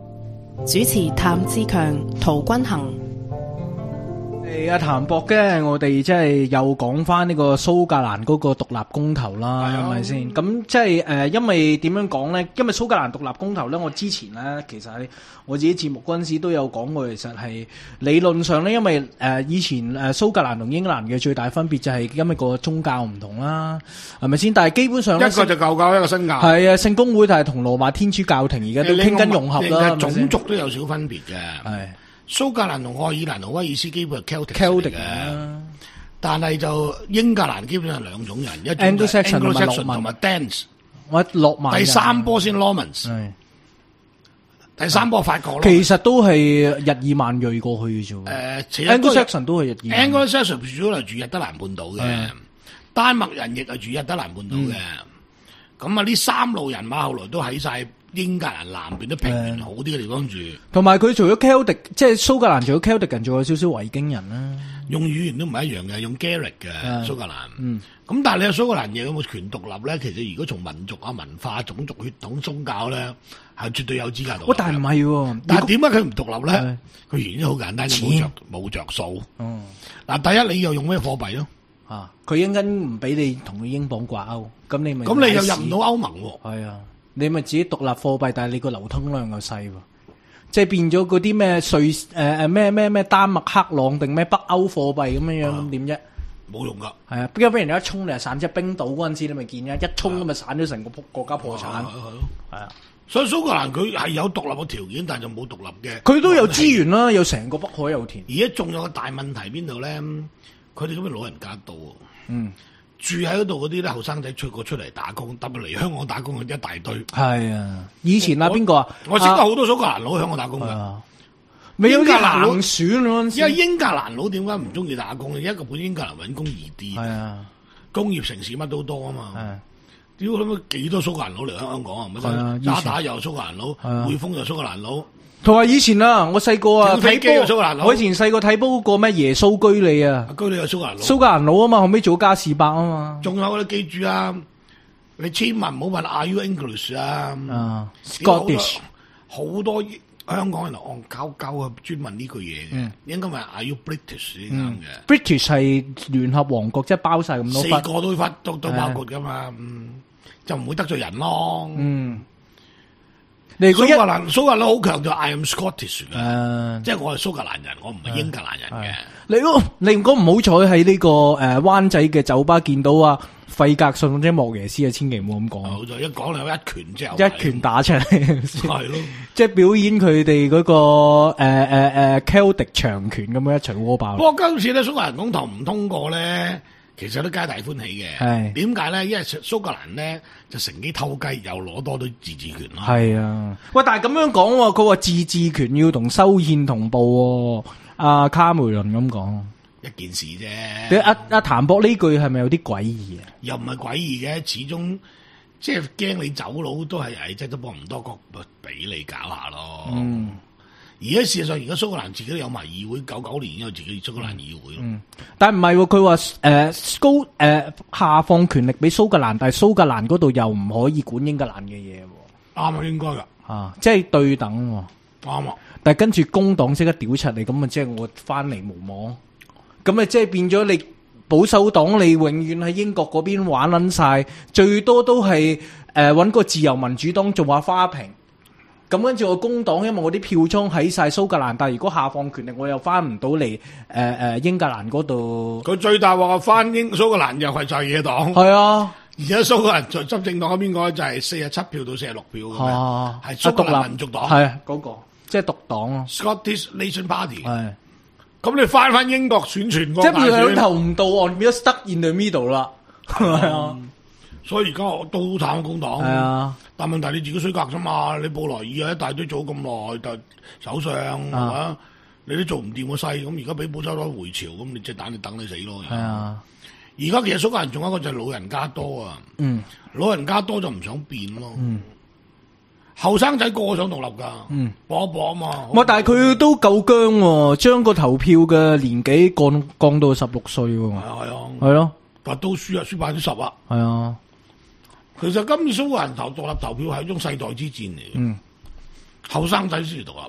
主持譚志強、陶君行。
誒，阿譚博嘅，我哋即係又講翻呢個蘇格蘭嗰個獨立公投啦，係咪先？咁即係誒，因為點樣講咧？因為蘇格蘭獨立公投咧，我之前咧其實喺我自己節目嗰陣時都有講過，其實係理論上咧，因為誒、呃、以前誒蘇格蘭同英格蘭嘅最大分別就係因為個宗教唔同啦，係咪先？但係基本上
一個就舊教，一個新教。
係啊，聖公會就係同羅馬天主教廷而家都傾緊融合啦，
種族都有少分別嘅。
係。
蘇格蘭同愛爾蘭同威爾斯基本係 Celtic
Celtic
嘅，但係就英格蘭基本上係兩種人，一種
Anglo-Saxon
同埋 Danes，
我諾曼，
第三波先 Normans，第三波法國咯。
其實都係日耳曼裔過去嘅啫。
誒
，Anglo-Saxon 都係日耳曼。
Anglo-Saxon 主要係住日德蘭半島嘅，丹麥人亦係住日德蘭半島嘅。咁啊，呢三路人馬後來都喺晒英格蘭南邊啲平原好啲嘅地方住，
同埋佢除咗 Celtic，即係蘇格蘭除咗 Celtic 人，仲有少少維京人啦。
用語言都唔係一樣嘅，用 Gaelic 嘅蘇格蘭。
嗯，
咁但係你話蘇格蘭嘢有冇權獨立咧？其實如果從民族啊、文化、種族、血統、宗教咧，係絕對有資格獨立。
喂，但係唔係喎？
但係點解佢唔獨立咧？佢原因好簡單，冇着冇着數。
哦，
嗱，第一你又用咩貨幣咯？
啊，佢應該唔俾你同佢英鎊掛鈎，咁你咪
咁你又入唔到歐盟喎？
係啊。你咪自己獨立貨幣，但係你個流通量又細喎，即係變咗嗰啲咩瑞誒誒咩咩咩丹麥克朗定咩北歐貨幣咁樣樣，咁點啫？
冇用噶。
係啊，邊個俾人一衝你就散，即係冰島嗰陣時你咪見啊，一衝咁咪散咗成個國家破產。係
係啊，所以蘇格蘭佢係有獨立嘅條件，但係就冇獨立嘅。
佢都有資源啦，有成個北海有田。
而家仲有個大問題邊度咧？佢哋咁嘅老人家多。嗯。住喺嗰度嗰啲咧，後生仔出過出嚟打工，特別嚟香港打工嘅一大堆。係
啊，以前啊邊個啊？
我識得好多蘇格蘭佬喺香港打工㗎。
未有
英格蘭佬
選嗰陣時，
因為英格蘭佬點解唔中意打工嘅？一個本英格蘭揾工易啲。係啊，工業城市乜都多啊嘛。係。屌，咁幾多蘇格蘭佬嚟香港啊？係啊，打打又蘇格蘭佬，匯豐又蘇格蘭佬。
同埋以前啊，我細個啊
睇波，
我以前細個睇波個咩耶穌居里啊，
居里係蘇格蘭佬，
蘇格蘭佬啊嘛，後尾做加士伯啊嘛。
仲有你記住啊，你千萬唔好問 Are you English 啊？
啊 ，Scottish
好多香港人戇鳩鳩啊，專問呢句嘢嘅，應該問 Are you British 先啱嘅。
British 係聯合王國，即係包晒咁多，
四個都發都都包括噶嘛，嗯，就唔會得罪人咯。嗯。蘇格蘭蘇格蘭好強就 I am Scottish 嘅，呃、即係我係蘇格蘭人，我唔係英格蘭人嘅。
你你唔講唔好彩喺呢個誒灣仔嘅酒吧見到啊費格遜或者莫耶斯啊，千祈唔好咁講。
好在一講你有一拳之後，
一拳打出嚟，
係咯，
即係表演佢哋嗰個誒誒誒 Celtic 長拳咁樣一場窩爆。
不過今次咧蘇格蘭公投唔通過咧。其實都皆大歡喜嘅，點解咧？因為蘇格蘭咧就乘機偷雞，又攞多啲自治權咯。係啊，喂，但係咁樣講喎，佢話自治權要同修憲同步喎。阿卡梅倫咁講，一件事啫。阿阿譚博呢句係咪有啲詭異啊？又唔係詭異嘅，始終即係驚你走佬都係，誒，即係都幫唔多國俾你搞下咯。嗯。而家事實上，而家蘇格蘭自己都有埋議會，九九年有自己蘇格蘭議會咯。嗯，但係唔係佢話誒高誒下放權力俾蘇格蘭，但係蘇格蘭嗰度又唔可以管英格蘭嘅嘢。啱啊，應該噶啊，即係對等。啱啊，但係跟住工黨即刻屌出嚟，咁啊，即係我翻嚟無望。咁啊，即係變咗你保守黨，你永遠喺英國嗰邊玩撚晒，最多都係誒揾個自由民主黨做下花瓶。咁跟住我工黨，因為我啲票倉喺晒蘇格蘭，但係如果下放權力，我又翻唔到嚟誒誒英格蘭嗰度。佢最大鑊翻英蘇格蘭又係在野黨。係啊，而家蘇格蘭在執政黨嗰邊個就係四十七票到四十六票嘅，係蘇格蘭民族黨。係啊，嗰個即係獨黨啊 Scottish Nation Party。係。咁你翻翻英國選全國大選，即係兩頭唔到岸，變咗 stuck in the middle 啦。係啊。所以而家我都好慘工黨，係啊，但問題你自己衰格啫嘛，你布萊爾啊一大堆做咁耐，但首相係嘛，你都做唔掂個勢，咁而家俾保守黨回潮，咁你即係等你等你死咯。係啊，而家其實蘇格蘭仲有一個就係老人家多啊，嗯，老人家多就唔想變咯，嗯，後生仔個個想獨立噶，嗯，搏一搏啊嘛。唔係，但係佢都夠僵喎，將個投票嘅年紀降降到十六歲喎。係啊係啊，係咯，但係都輸啊，輸百分之十啊。係啊。其實今次蘇格蘭投獨立投票係一種世代之戰嚟嘅，後生仔先至獨立，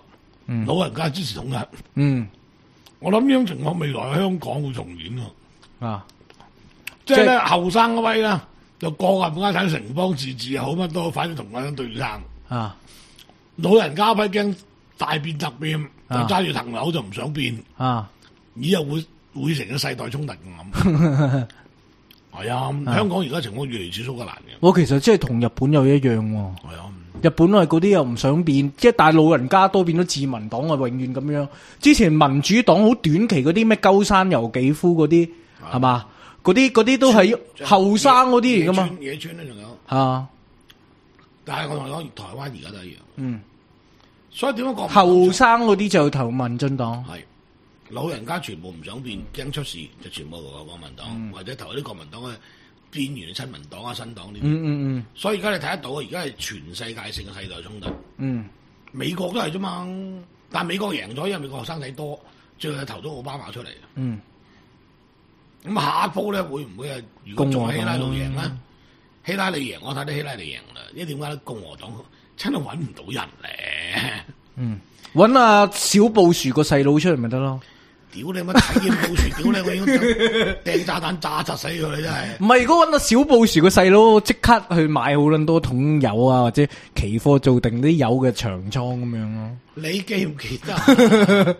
嗯
老人家支持統一。
嗯
我諗呢種情況未來香港會重演喎。
啊，
即係咧後生嗰位啦，就個個本家睇城邦自治又好乜都好，反正同我對撐。
啊
老人家批驚大變特變，就
啊
揸住藤樓就唔想變，
啊
以後會會成個世代衝突咁。係啊，香港而家情況越嚟越似蘇格蘭嘅。
我其實即係同日本又一樣喎。
係啊。
日本係嗰啲又唔想變，即係大老人家都變咗自民黨啊，永遠咁樣。之前民主黨好短期嗰啲咩鳩山由紀夫嗰啲係嘛，嗰啲嗰啲都係後生嗰啲嚟噶嘛。
野村咧仲有，
啊，
但係我同你講，台灣而家都一樣。
嗯，
所以點樣講？
後生嗰啲就投民進黨，
係老人家全部唔想變，驚出事就全部投國民黨，
嗯
或者投啲國民黨嘅邊緣親民黨啊、新黨呢啲。
嗯嗯嗯
所以而家你睇得到，而家係全世界性嘅世代衝突。
嗯，
美國都係啫嘛，但係美國贏咗，因為美國學生仔多，最後投咗奧巴馬出嚟。
嗯，
咁下一步咧會唔會係如果仲係希拉里贏咧？
共和黨
希拉里贏，我睇到希拉里贏啦，因為點解咧？共和黨真係揾唔到人咧。
嗯，揾阿小布殊個細佬出嚟咪得咯。
屌你乜睇見布殊？屌你我已經掟炸彈炸窒死佢啦！真係。
唔係，如果揾到小布殊個細佬，即刻去買好撚多桶油啊，或者期貨做定啲油嘅長倉咁樣咯。
你記唔記得？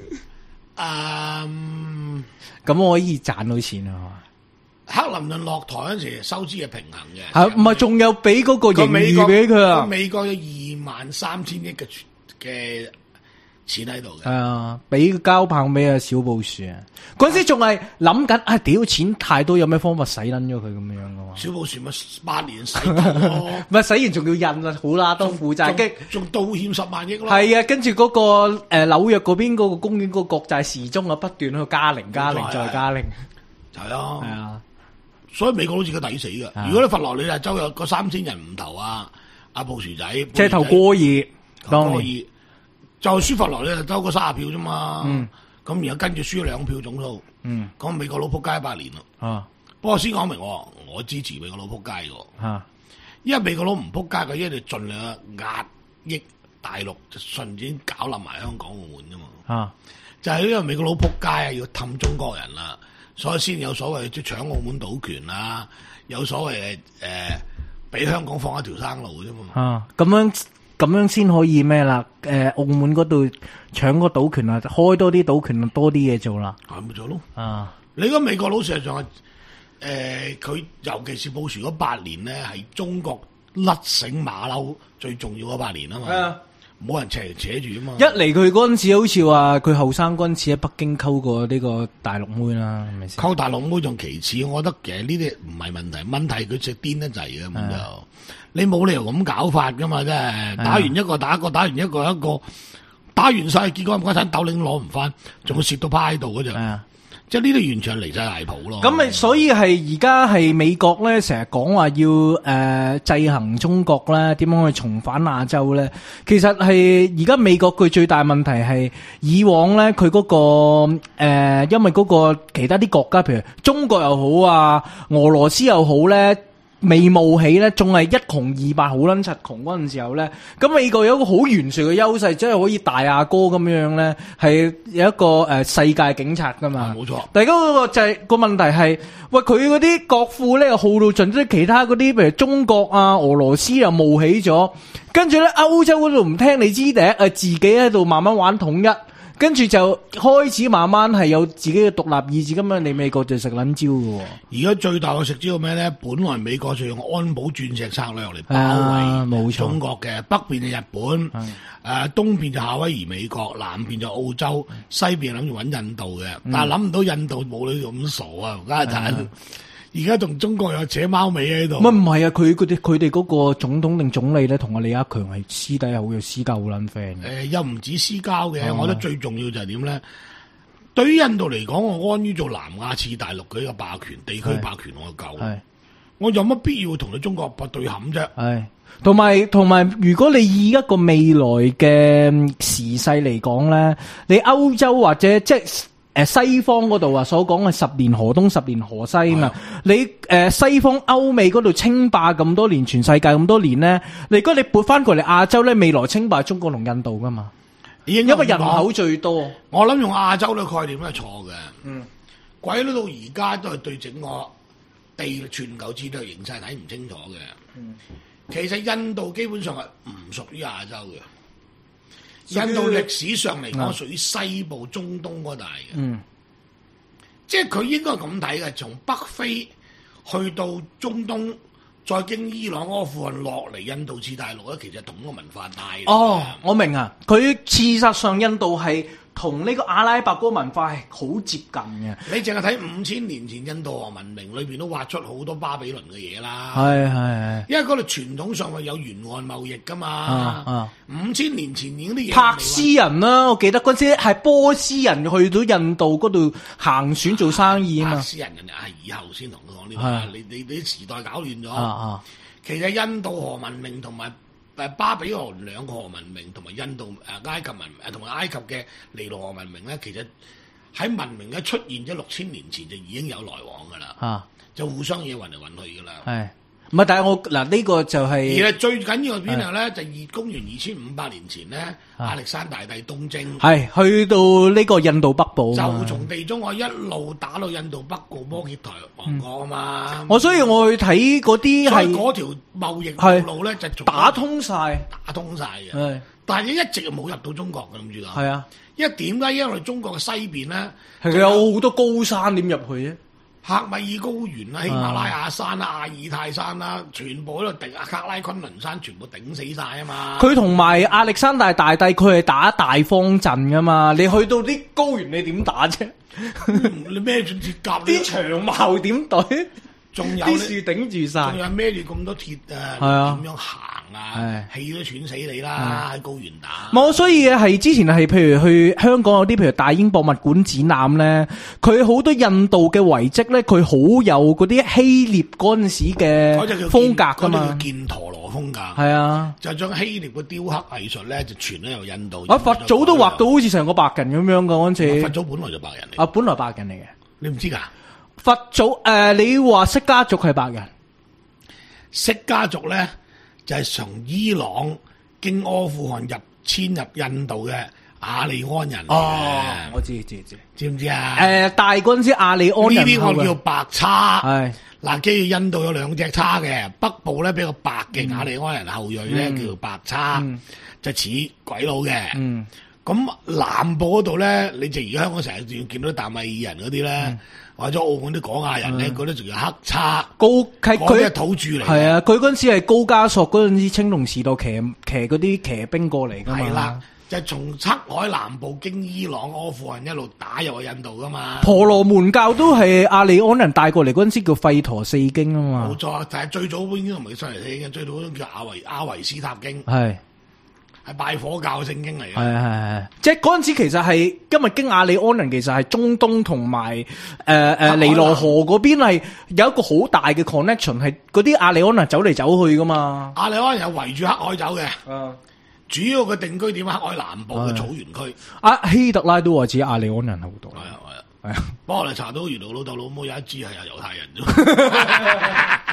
嗯，
咁我可以賺到錢啊！
克林頓落台嗰陣時，收支係平衡嘅。
係唔係仲有俾嗰個盈餘俾佢啊？
美國有二萬三千億嘅嘅錢喺度嘅。
係啊，俾交棒俾阿小布殊啊！嗰陣時仲係諗緊啊，屌錢太多，有咩方法洗撚咗佢咁樣噶嘛？
小布殊咪八年洗到咯，
唔係洗完仲要印啊，好啦，都負債激。
仲道歉十萬億咯。
係啊，跟住嗰個誒紐約嗰邊嗰個公園嗰個國債時鐘啊，不斷喺度加零加零再加零。
係啊，
係啊。
所以美國佬自己抵死嘅。
啊
如果你佛羅里達州有嗰三千人唔投啊，阿布殊仔，
即係投戈爾，
投戈爾就輸佛羅里達州嗰三十票啫嘛。
嗯，
咁而家跟住輸兩票總數。
嗯，
咁美國佬撲街一百年咯。
啊，
不過先講明，我支持美國佬撲街嘅。
啊，
因為美國佬唔撲街嘅，因為你盡量壓抑大陸，就順便搞冧埋香港澳門啫嘛。
啊，
就係因為美國佬撲街啊，要氹中國人啦。所以先有所謂即係搶澳門賭權啦，有所謂誒誒，俾、呃、香港放一條生路啫嘛。
啊，咁樣咁樣先可以咩啦？誒、呃，澳門嗰度搶個賭權啊，開多啲賭權，多啲嘢做啦。
係咪做咯？
啊，
你講美國佬事實上係誒，佢、呃、尤其是布殊嗰八年咧，係中國甩繩馬騮最重要嗰八年啊嘛。
係啊。
冇人扯扯住啊嘛！
一嚟佢嗰陣時好似話佢後生嗰陣時喺北京溝過呢個大陸妹啦，係咪先？
溝大陸妹仲其次，我覺得其實呢啲唔係問題，問題佢隻癲得滯嘅咁就，你冇理由咁搞法噶嘛，真係打完一個打一個，打完一個一個，打完晒，結果唔該產豆領攞唔翻，仲會蝕到趴喺度嗰陣。即係呢啲完全離晒離譜咯。
咁咪所以係而家係美國咧，成日講話要誒、呃、制衡中國咧，點樣去重返亞洲咧？其實係而家美國佢最大問題係以往咧，佢嗰、嗰個誒、呃，因為嗰個其他啲國家，譬如中國又好啊，俄羅斯又好咧。未冒起咧，仲係一窮二白好撚柒窮嗰陣時候咧，咁美國有一個好懸殊嘅優勢，即係可以大阿哥咁樣咧，係有一個誒、呃、世界警察噶嘛。
冇錯。
但係嗰個就係、是、個問題係，喂佢嗰啲國庫咧又耗到盡，即係其他嗰啲譬如中國啊、俄羅斯又冒起咗，跟住咧歐洲嗰度唔聽你支笛，誒自己喺度慢慢玩統一。跟住就開始慢慢係有自己嘅獨立意志，咁樣你美國就食撚招嘅喎。
而家最大嘅食招係咩咧？本來美國就用安保鑽石策略嚟包
啊
圍中國嘅，北邊就日本，誒、呃、東邊就夏威夷美國，南邊就澳洲，西邊諗住揾印度嘅，
嗯、
但係諗唔到印度冇你咁傻啊！家陣而家同中國有扯貓尾喺度。
唔係唔係啊！佢佢哋佢哋嗰個總統定總理咧，同阿李克強係私底下好有私交好撚 friend 嘅。
誒又唔止私交嘅，
嗯、
我覺得最重要就係點咧？對於印度嚟講，我安於做南亞次大陸嘅一個霸權地區霸權我就夠。我有乜必要同你中國搏對冚啫？
係，同埋同埋，如果你以一個未來嘅時勢嚟講咧，你歐洲或者即係。誒，西方嗰度啊，所講嘅十年河東十年河西嘛，你誒西方歐美嗰度稱霸咁多年，全世界咁多年咧，你如果你撥翻過嚟亞洲咧，未來稱霸中國同印度噶嘛？
因
因為人口最多。
我諗用亞洲呢個概念都係錯嘅。
嗯，
鬼佬到而家都係對整個地全球戰略形勢睇唔清楚嘅。
嗯，
其實印度基本上係唔屬於亞洲嘅。印度歷史上嚟講屬於西部中東嗰帶嘅。
嗯，
即係佢應該咁睇嘅，從北非去到中東，再經伊朗、阿富汗落嚟印度次大陸咧，其實同一個文化帶。
哦，我明啊，佢事實上印度係同呢個阿拉伯嗰個文化係好接近嘅。
你淨係睇五千年前印度河文明裏邊都挖出好多巴比倫嘅嘢啦。
係係係，
因為嗰度傳統上係有沿岸貿易噶嘛。
啊啊
五千年前已經啲嘢。
柏斯人啦，我記得嗰陣時係波斯人去到印度嗰度行船做生意啊嘛。
柏斯人人哋係以後先同佢講呢個，你你你啲時代搞亂咗。
啊啊，
其實印度河文明同埋誒巴比倫兩個河文明同埋印度誒埃及文誒同埋埃及嘅尼羅河文明咧，其實喺文明嘅出現咗六千年前就已經有來往噶啦，
啊，
就互相嘢運嚟運去噶啦。
係，唔係？但係我嗱呢個就係
而係最緊要係邊度咧？就二公元二千五百年前咧，亞歷山大帝東征，
係去到呢個印度北部啊嘛，
就從地中海一路打到印度北部摩羯台王國啊嘛。
我所以我去睇嗰啲
所以
係
嗰條貿易路咧就從
打通晒，
打通晒嘅。
係
但係你一直冇入到中國嘅，諗住講。
係啊，
因為點解？因為我哋中國嘅西邊咧，
係佢有好多高山，點入去啫？
赫米爾高原啦、喜馬拉雅山啦、阿爾泰山啦，全部喺度頂，克拉昆侖山全部頂死晒啊嘛！
佢同埋亞歷山大大帝，佢係打大方陣噶嘛？你去到啲高原，你點打啫？
你孭住鐵甲，
啲長矛點對？
仲有
啲樹頂住晒，
仲有孭住咁多鐵啊？
係啊，
點樣行啊？氣都喘死你啦！喺高原打。
冇，所以係之前係譬如去香港有啲譬如大英博物館展覽咧，佢好多印度嘅遺跡咧，佢好有嗰啲希臘嗰陣時嘅風格噶嘛。
嗰叫犍陀羅風格。
係啊，
就將希臘嘅雕刻藝術咧，就傳咗入印度。
啊，佛祖都畫到好似成個白人咁樣噶嗰陣時。
佛祖本來就白人嚟。
啊，本來白人嚟嘅，
你唔知㗎？
佛祖誒、呃，你話釋家族係白人？
釋家族咧就係、是、從伊朗經阿富汗入遷入印度嘅亞利安人。
哦，我知知知，
知唔知啊？
誒、呃，大嗰陣時亞利安人
呢啲我叫白叉。
係
嗱，基於印度有兩隻叉嘅，北部咧比較白嘅亞利安人後裔咧、嗯、叫做白叉，嗯、就似鬼佬嘅。嗯咁南部嗰度咧，你就而家香港成日見見到達米爾人嗰啲咧，嗯、或者澳門啲廣亞人咧，嗰啲仲有黑叉
高，佢
係土著嚟。
係啊，佢嗰陣時係高加索嗰陣時青龍時代騎騎嗰啲騎兵過嚟噶嘛。
係啦，就係、從黑海南部經伊朗、阿富汗一路打入去印度噶嘛。
婆羅門教都係亞利安人帶過嚟嗰陣時叫吠陀四經啊嘛。
冇錯，但係最早本應該唔係上嚟四經，最早叫阿維阿維斯塔經。
係。
係拜火教聖經嚟嘅，
係係係，即係嗰陣時其實係今日經亞利安人，其實係中東同埋誒誒尼羅河嗰邊係有一個好大嘅 connection， 係嗰啲亞利安人走嚟走去噶嘛。
亞利安人圍住黑海走嘅，
嗯，
主要嘅定居點喺黑海南部嘅草原區。
阿希特拉都話自己亞利安人好多，
係啊係啊係啊，不過我哋查到原來老豆老母有一支係有猶太人啫，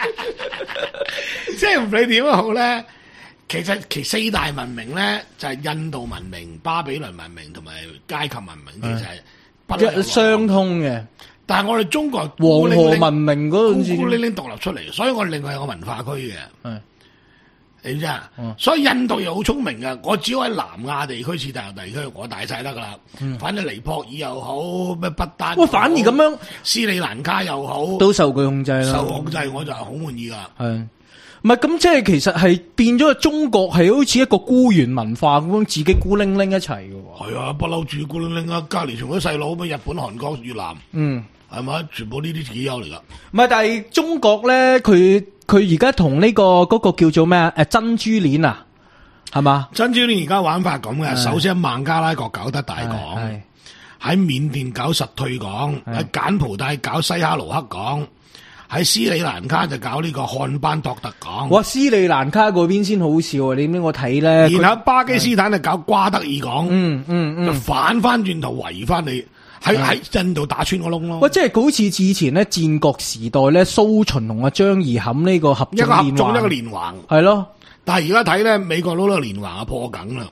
即係唔理點都好咧。其實其四大文明咧就係、是、印度文明、巴比倫文明同埋埃及文明，其實係不一
相通嘅。
但係我哋中國
黃河文明嗰陣時，
孤零零獨立出嚟，所以我哋另外有個文化區嘅。
係
你知啊？所以印度又好聰明噶，我只要喺南亞地區、次大陸地區，我大晒得噶啦。嗯、反正尼泊爾又好，咩不丹，
喂，反而咁樣，
斯里蘭卡又好，
都受佢控制啦。
受控制我就係好滿意噶。
係。唔係咁，即係其實係變咗中國係好似一個孤元文化咁樣，自己孤零零一齊嘅喎。
係啊，不嬲住孤零零啊！隔離全部都細佬，咩日本、韓國、越南，嗯，係咪？全部呢啲自己有嚟噶。唔係，
但係中國咧，佢佢而家同呢個嗰、嗰個叫做咩啊？誒珍珠鏈啊，係嘛？
珍珠鏈而家玩法咁嘅，首先孟加拉國搞得大港，喺緬甸搞實退港，喺柬埔寨搞西哈努克港。喺斯里蘭卡就搞呢個漢班托特港，
哇！斯里蘭卡嗰邊先好笑啊！你知我睇咧，
然後巴基斯坦就搞瓜德爾港，
嗯嗯嗯，
就反翻轉頭圍翻你喺喺印度打穿個窿咯。
喂，即係好似之前咧戰國時代咧，蘇秦同阿張儀冚呢個合縱
一個合縱一個連橫，
係咯。
但係而家睇咧，美國佬個連橫啊破梗啦。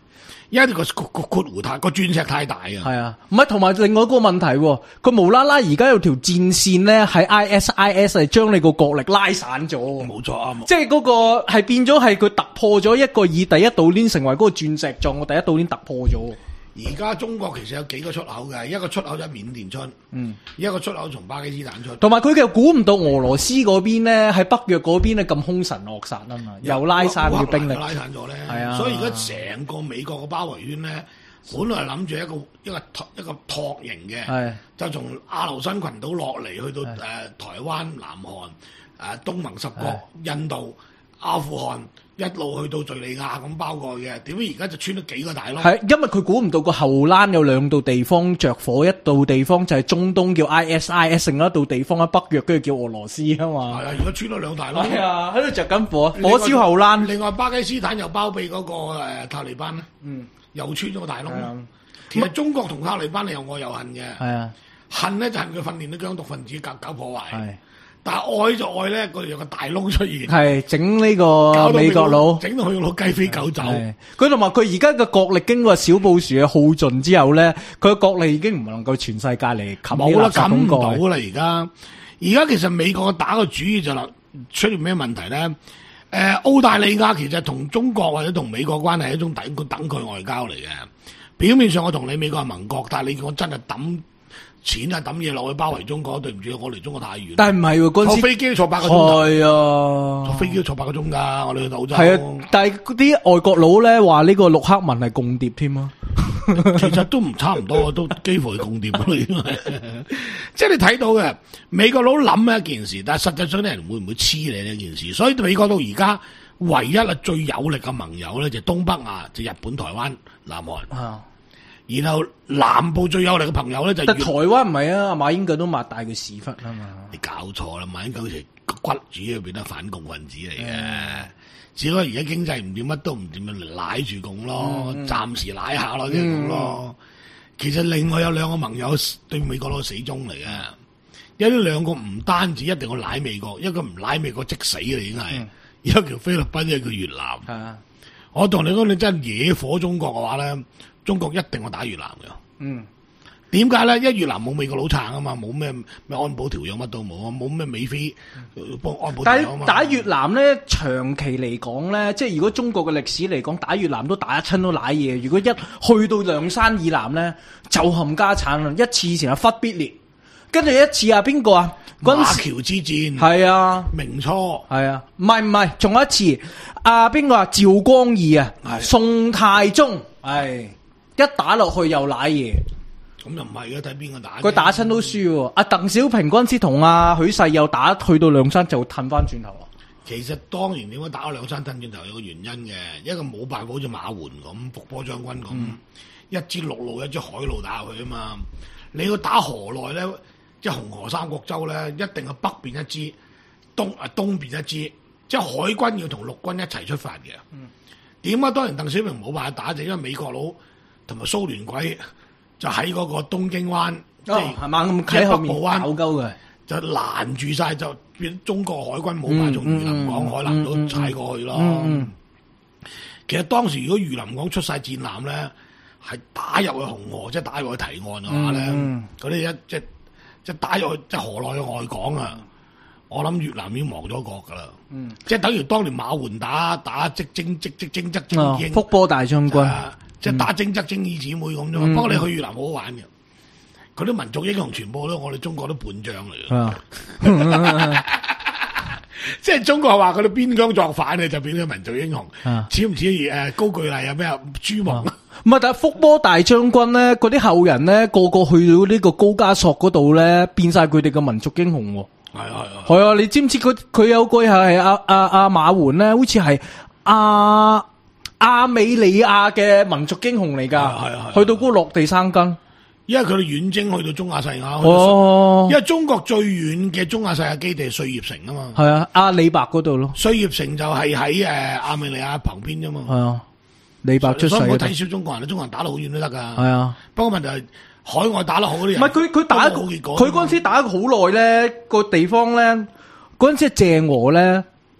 因為個個個括弧太個鑽石太大啊。
係啊，唔係同埋另外一個問題喎，佢無啦啦而家有條戰線咧喺 I S I S 係將你個國力拉散咗。
冇錯啊，
即係嗰個係變咗係佢突破咗一個以第一島鏈成為嗰個鑽石狀嘅第一島鏈突破咗。
而家中國其實有幾個出口嘅，一個出口就緬甸出，嗯，一個出口從巴基斯坦出，
同埋佢又估唔到俄羅斯嗰邊咧喺北約嗰邊咧咁兇神惡煞啊嘛，又拉散佢兵力，
拉散咗咧，
係啊，
所以而家成個美國嘅包圍圈咧，本來諗住一個一個一個托型嘅，係就從阿留申群島落嚟去到誒、呃、台灣、南韓、誒、呃、東盟十國、印度、阿富汗。一路去到敍利亞咁包過嘅，點解而家就穿咗幾個大窿？係
因為佢估唔到個後欄有兩度地方着火，一度地方就係中東叫 I S I S， 另一度地方喺北約跟住叫俄羅斯啊嘛。係啊，而家穿咗兩大窿。係啊，喺度着緊火，火燒後欄。另外巴基斯坦又包庇嗰、那個誒、呃、塔利班咧，嗯，又穿咗個大窿。其實中國同塔利班係又愛又恨嘅。係啊，恨咧就恨佢訓練啲疆獨分子搞搞破壞。係。但係愛就愛咧，佢哋有個大窿出現，係整呢個美國佬，整到佢佬雞飛狗走。佢同埋佢而家嘅國力經過小布殊嘅耗盡之後咧，佢嘅國力已經唔能夠全世界嚟冚冇啦，冚唔到啦。而家而家其實美國打個主意就啦，出現咩問題咧？誒、呃，澳大利亞其實同中國或者同美國關係係一種等佢等佢外交嚟嘅。表面上我同你美國係盟國，但係你叫我真係抌錢啊，抌嘢落去包圍中國，對唔住，我離中國太遠。但係唔係喎，嗰陣時坐飛機坐八個鐘。係啊，坐飛機坐八個鐘㗎，我哋去澳洲。係啊，但係嗰啲外國佬咧話呢個陸克文係共諜添啊。其實都唔差唔多，都幾乎係共諜啦。即係你睇到嘅美國佬諗一件事，但係實際上啲人會唔會黐你呢件事？所以美國到而家唯一啊最有力嘅盟友咧，就東北亞，就日本、台灣、南韓。啊。然後南部最有力嘅朋友咧就，但台灣唔係啊，馬英九都擘大佢屎忽啊嘛！你搞錯啦，馬英九係骨主要變得反共分子嚟嘅，嗯、只不過而家經濟唔掂，乜都唔掂，咪舐住共咯，嗯、暫時舐下咯，即係咁咯。其實另外有兩個盟友對美國佬死忠嚟嘅，有呢兩個唔單止一定要舐美國，一個唔舐美國即死嘅已經係，嗯、一個叫菲律賓，一個叫越南。嗯、我同你講，你真係惹火中國嘅話咧。中國一定會打越南嘅，嗯，點解咧？因為越南冇美國佬撐啊嘛，冇咩咩安保條約乜都冇啊，冇咩美菲幫安保條約啊嘛。但係打越南咧，長期嚟講咧，即係如果中國嘅歷史嚟講，打越南都打一親都瀨嘢。如果一去到梁山以南咧，就冚家產啦。一次以前係忽必烈，跟住一次啊邊個啊？馬橋之戰係啊，明初係啊，唔係唔係，仲有一次啊邊個啊？趙光義啊，宋太宗係。一打落去又瀨嘢，咁又唔係嘅，睇邊個打。佢打親都輸喎。阿鄧小平嗰陣時同阿許世友打，去到梁山就褪翻轉頭。其實當年點解打到梁山褪轉頭有個原因嘅，一個冇辦法好似馬援咁，伏波將軍咁，嗯、一支陸路一支海路打入去啊嘛。你要打河內咧，即係紅河三角洲咧，一定係北邊一支，東啊東邊一支，即係海軍要同陸軍一齊出發嘅。點解、嗯、當年鄧小平冇辦法打，就因為美國佬同埋蘇聯鬼就喺嗰個東京灣，即係係嘛咁喺北部灣搞鳩嘅，就攔住晒，就變中國海軍冇辦法從榆林港海南島踩過去咯。嗯嗯嗯、其實當時如果榆林港出晒戰艦咧，係打入去紅河，即係打入去堤岸嘅話咧，嗰啲、嗯、一即即打入去即係河內嘅外港啊，我諗越南已經亡咗國噶啦。嗯、即係等於當年馬援打打即征即即征則精英，福波大將軍。即係打征則精義姊妹咁啫嘛，不過、嗯、你去越南好好玩嘅，佢啲民族英雄全部都我哋中國都叛將嚟嘅，即係中國話佢哋邊疆作反咧就變咗民族英雄，似唔似誒高句麗啊咩啊朱蒙？唔係，但係福波大將軍咧，嗰啲後人咧個個去到呢個高加索嗰度咧，變晒佢哋嘅民族英雄。係啊係啊，係啊！你知唔知佢佢有句係阿阿阿馬援咧，好似係阿。亞美利亞嘅民族英雄嚟噶，係啊，去到嗰個落地生根，因為佢哋遠征去到中亞細亞，哦，因為中國最遠嘅中亞細亞基地係碎葉城啊嘛，係啊，阿李白嗰度咯，碎葉城就係喺誒亞美利亞旁邊啫嘛，係啊，李白出世，所以唔好睇小中國人，中國人打得好遠都得噶，係啊，不過問題係海外打得好嗰啲人，唔係佢佢打佢嗰陣時打好耐咧，個地方咧，嗰陣時係鄭和咧。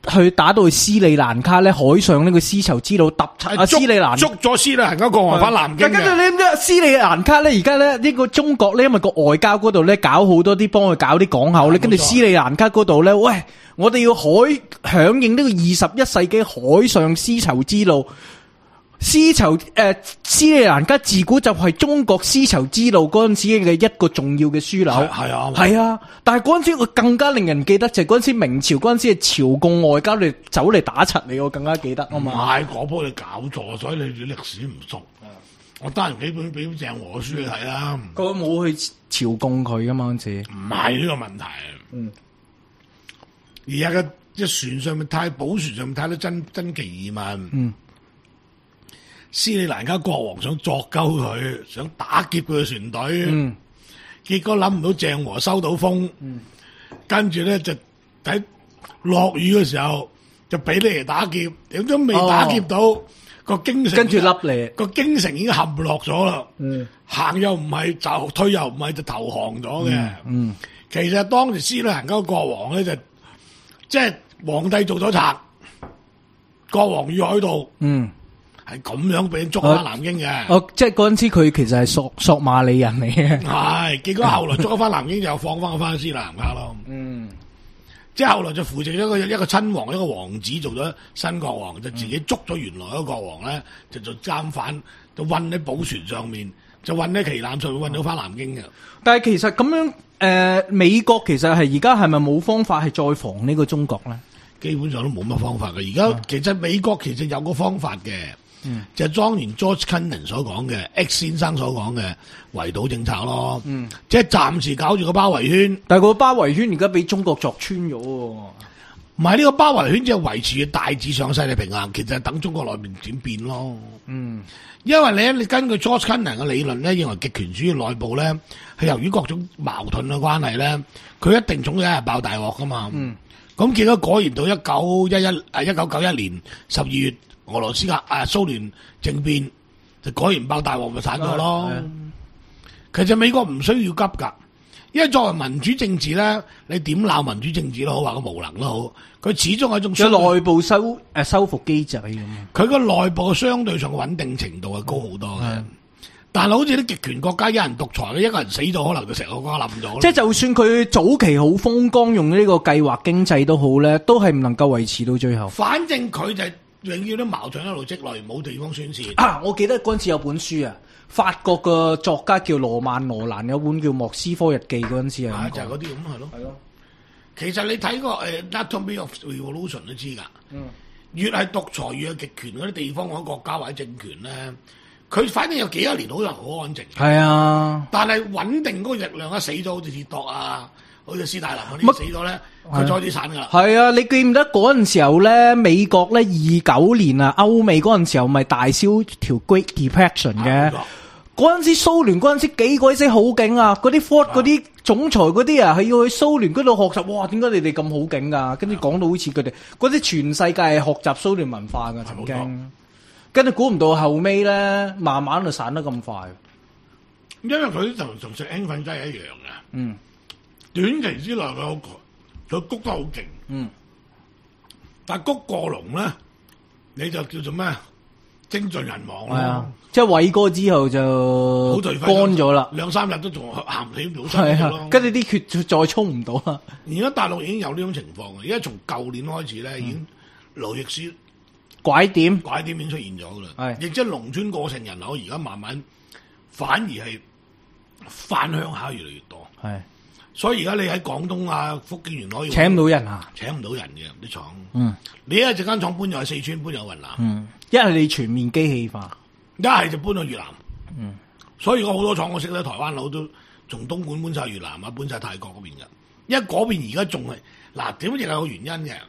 去打到去斯里蘭卡咧，海上呢個絲綢之路揼柒啊斯里蘭
捉咗斯里蘭卡國王翻南京嘅。
跟住你唔知斯里蘭卡咧，而家咧呢個中國咧，因為個外交嗰度咧搞好多啲幫佢搞啲港口咧，跟住斯里蘭卡嗰度咧，喂，我哋要海響應呢個二十一世紀海上絲綢之路。絲綢誒，斯里蘭卡自古就係中國絲綢之路嗰陣時嘅一個重要嘅樞紐，
係啊，
係啊。但係嗰陣時我更加令人記得就係嗰陣時明朝嗰陣時係朝貢外交嚟走嚟打柒你，我更加記得啊嘛。
唔係嗰波你搞錯，所以你對歷史唔熟。我得閒幾本俾鄭和書你睇啦。
佢冇去朝貢佢噶嘛嗰陣時。
唔係呢個問題。嗯。而家嘅即係船上面太寶船上面太多真真奇異聞。嗯。斯里蘭卡國王想作鳩佢，想打劫佢嘅船隊，嗯、結果諗唔到鄭和收到風，嗯、跟住咧就喺落雨嘅時候就俾你嚟打劫，點都未打劫到、哦、個京城，
跟住笠你
個京城已經陷落咗啦，嗯、行又唔係就退又唔係就投降咗嘅、嗯嗯。其實當時斯里蘭卡國王咧就即係皇帝做咗賊，國王與海盜。嗯係咁樣俾人捉翻南京嘅，
哦，即係嗰陣時佢其實係索索馬里人嚟嘅，
係，結果後來捉翻南京就放翻佢翻斯里蘭卡咯，嗯，即係後來就扶植咗一個一個親王一個王子做咗新國王，就自己捉咗原來嗰個國王咧，就做監犯，就運喺寶船上面，就運喺旗艦上面運到翻南京嘅。
但係其實咁樣，誒、呃，美國其實係而家係咪冇方法係再防呢個中國咧？
基本上都冇乜方法嘅。而家、嗯、其實美國其實有個方法嘅。嗯，就係當年 George Kennan 所講嘅 X 先生所講嘅圍堵政策咯，嗯，即係暫時搞住個包圍圈，
但係個包圍圈而家俾中國鑿穿咗，唔
係呢個包圍圈只係維持嘅大致上勢力平衡，其實係等中國內面轉變咯，嗯，因為你你根據 George Kennan 嘅理論咧，認為極權主義內部咧係由於各種矛盾嘅關係咧，佢一定總有一日爆大鑊噶嘛，嗯，咁結果果然到一九一一誒一九九一年十二月。俄羅斯啊，誒蘇聯政變就果然爆大鑊咪散咗咯。其實美國唔需要急噶，因為作為民主政治咧，你點鬧民主政治都好，話佢無能都好，佢始終係一種
有內部修誒、呃、修復機制咁。
佢個內部相對上嘅穩定程度係高好多嘅。嗯、但係好似啲極權國家，有人獨裁嘅，一個人死咗，可能就成個國家冧咗。即係
就算佢早期好風光，用呢個計劃經濟都好咧，都係唔能夠維持到最後。
反正佢就係永遠都矛盾一路積累，冇地方宣泄。
啊！我記得嗰陣時有本書啊，法國個作家叫羅曼羅蘭，有本叫《莫斯科日記》嗰陣時啊，
就係嗰啲咁係咯。係咯。其實你睇過誒《Anatomy of Revolution》都知㗎。嗯。越係獨裁越係極權嗰啲地方或者國家或者政權咧，佢反正有幾多年好人好安靜。係啊。但係穩定嗰個力量一死咗，好似鐵鐸啊。好似斯大林嗰啲死咗咧，佢再啲散噶啦。係
啊，你記唔得嗰陣時候咧，美國咧二九年啊，歐美嗰陣時候咪大蕭條 Great Depression 嘅。嗰陣時蘇聯嗰陣時幾鬼死好勁啊！嗰啲 Ford 嗰啲總裁嗰啲啊，係要去蘇聯嗰度學習。哇！點解你哋咁好勁噶？跟住講到好似佢哋嗰啲全世界係學習蘇聯文化噶，曾經。跟住估唔到後尾咧，慢慢就散得咁快。
因為佢同同食興奮劑一樣嘅。嗯。短期之內佢佢谷得好勁，嗯，但係谷過龍咧，你就叫做咩？精盡人亡咯。係啊，即係偉哥之後就好乾咗啦，兩三日都仲行唔起唔到身咯。跟住啲血再衝唔到啦。而家大陸已經有呢種情況嘅，而家從舊年開始咧，已經勞役輸拐點，拐點已經出現咗噶啦。係，亦即係農村過剩人口而家慢慢反而係翻鄉下越嚟越多。係。所以而家你喺廣東啊、福建沿海請唔到人啊，請唔到人嘅啲廠。嗯，你一陣間廠搬咗去四川，搬咗去雲南。嗯，一係你全面機器化，一係就搬去越南。嗯，所以而家好多廠我識咧，台灣佬都從東莞搬晒越南啊，搬晒泰國嗰邊嘅。因為嗰邊而家仲係嗱，點亦係有原因嘅。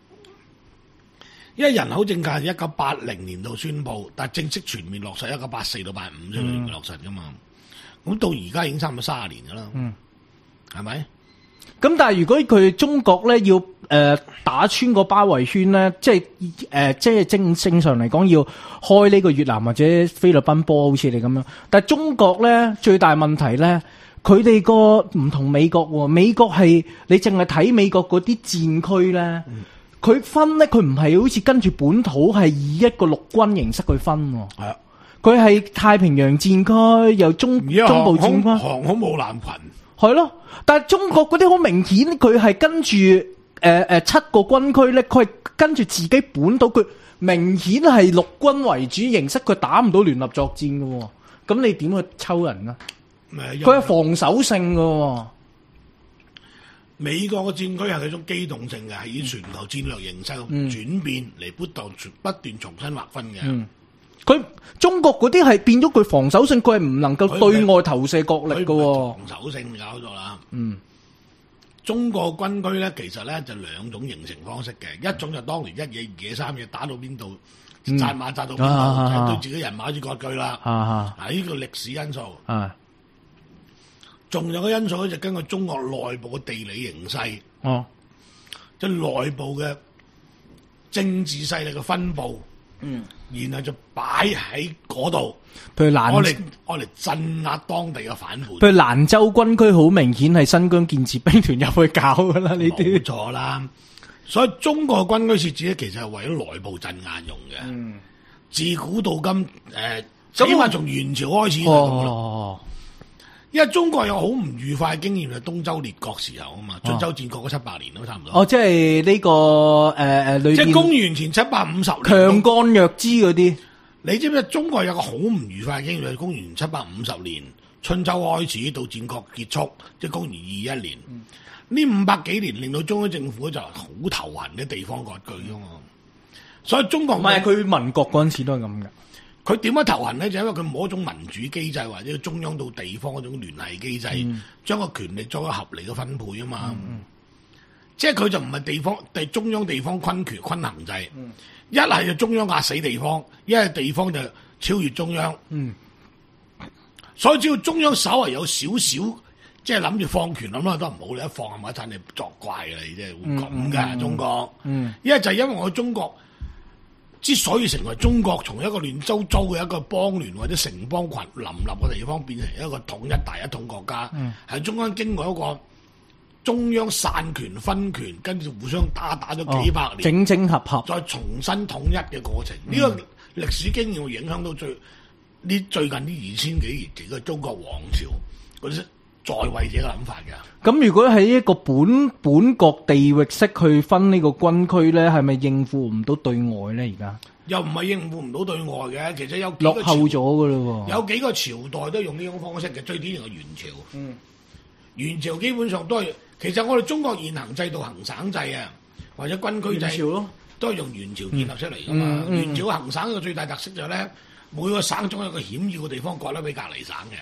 因為人口政策係一九八零年度宣布，但係正式全面落實一九八四到八五先全面落實噶嘛。咁、嗯、到而家已經差唔多卅年噶啦。嗯。係咪？咁但係如果佢中國咧要誒、呃、打穿個包圍圈咧，即係誒、呃、即係正正常嚟講要開呢個越南或者菲律賓波，好似你咁樣。但係中國咧最大問題咧，佢哋個唔同美國喎。美國係你淨係睇美國嗰啲戰區咧，
佢分咧，佢唔係好似跟住本土係以一個陸軍形式去分喎。
係啊，
佢係太平洋戰區，又中
而家
中部
航空
戰區，
航空母艦群。
係咯。但係中國嗰啲好明顯，佢係跟住誒誒七個軍區咧，佢係跟住自己本土，佢明顯係陸軍為主形式，佢打唔到聯合作戰嘅喎。咁你點去抽人啊？佢係防守性嘅喎。
美國嘅戰區係一種機動性嘅，係以全球戰略形勢嘅轉變嚟不斷不斷重新劃分嘅。
佢、嗯、中國嗰啲係變咗佢防守性，佢係唔能夠對外投射角力嘅喎。
防守性搞咗啦。
嗯，
中國軍區咧其實咧就兩種形成方式嘅，一種就當年一嘢、二嘢、三嘢打到邊度，紮、嗯、馬紮到邊度，啊、就係對自己人馬之割據啦。啊啊，啊呢個歷史因素。啊。仲有個因素咧，就根據中國內部嘅地理形勢，哦，即係內部嘅政治勢力嘅分佈，嗯，然後就擺喺嗰度，
譬如蘭，
我嚟我嚟鎮壓當地嘅反叛。
譬如蘭州軍區好明顯係新疆建設兵團入去搞噶啦，呢啲冇
錯啦。所以中國軍區設置咧，其實係為咗內部鎮壓用嘅。嗯，自古到今，誒、呃，起碼從元朝開始就咁啦。哦。因為中國有好唔愉快嘅經驗，係東周列國時候啊嘛，晉州戰國嗰七百年都差唔多。
哦，即係呢、這個誒誒，裏、呃、
即係公元前七百五十年，
強幹弱枝嗰啲。
你知唔知中國有個好唔愉快嘅經驗？係公元七百五十年春秋開始到戰國結束，即係公元二一年。呢、嗯、五百幾年令到中央政府就好頭痕嘅地方割據噶嘛。所以中國
唔係佢民國嗰陣時都係咁嘅。
佢點樣頭痕咧？就因為佢冇一種民主機制或者中央到地方嗰種聯繫機制，嗯、將個權力作個合理嘅分配啊嘛。嗯、即係佢就唔係地方，係中央地方均權均衡制。嗯、一係就中央壓死地方，一係地方就超越中央。嗯、所以只要中央稍為有少少，即係諗住放權諗啦都唔好，你一放係咪一陣你作怪㗎啦？你即係會咁㗎、嗯、中國。嗯、一係就係因為我中國。之所以成為中國從一個亂糟糟嘅一個邦聯或者城邦群林立嘅地方，變成一個統一大一統國家，係、嗯、中間經過一個中央散權分權，跟住互相打打咗幾百年，
哦、整整合合，
再重新統一嘅過程。呢、嗯、個歷史經驗會影響到最呢最近呢二千幾年幾個中國王朝嗰啲在位者嘅諗法嘅。
咁如果喺一個本本國地域式去分呢個軍區咧，係咪應付唔到對外咧？而家
又唔係應付唔到對外嘅，其實有幾個
落後咗噶咯。
有幾個朝代都用呢種方式嘅，最典型係元朝。嗯，元朝基本上都係，其實我哋中國現行制度行省制啊，或者軍區制咯，都係用元朝建立出嚟噶嘛。嗯嗯、元朝行省嘅最大特色就係咧，每個省總有個險要嘅地方割咗俾隔離省嘅。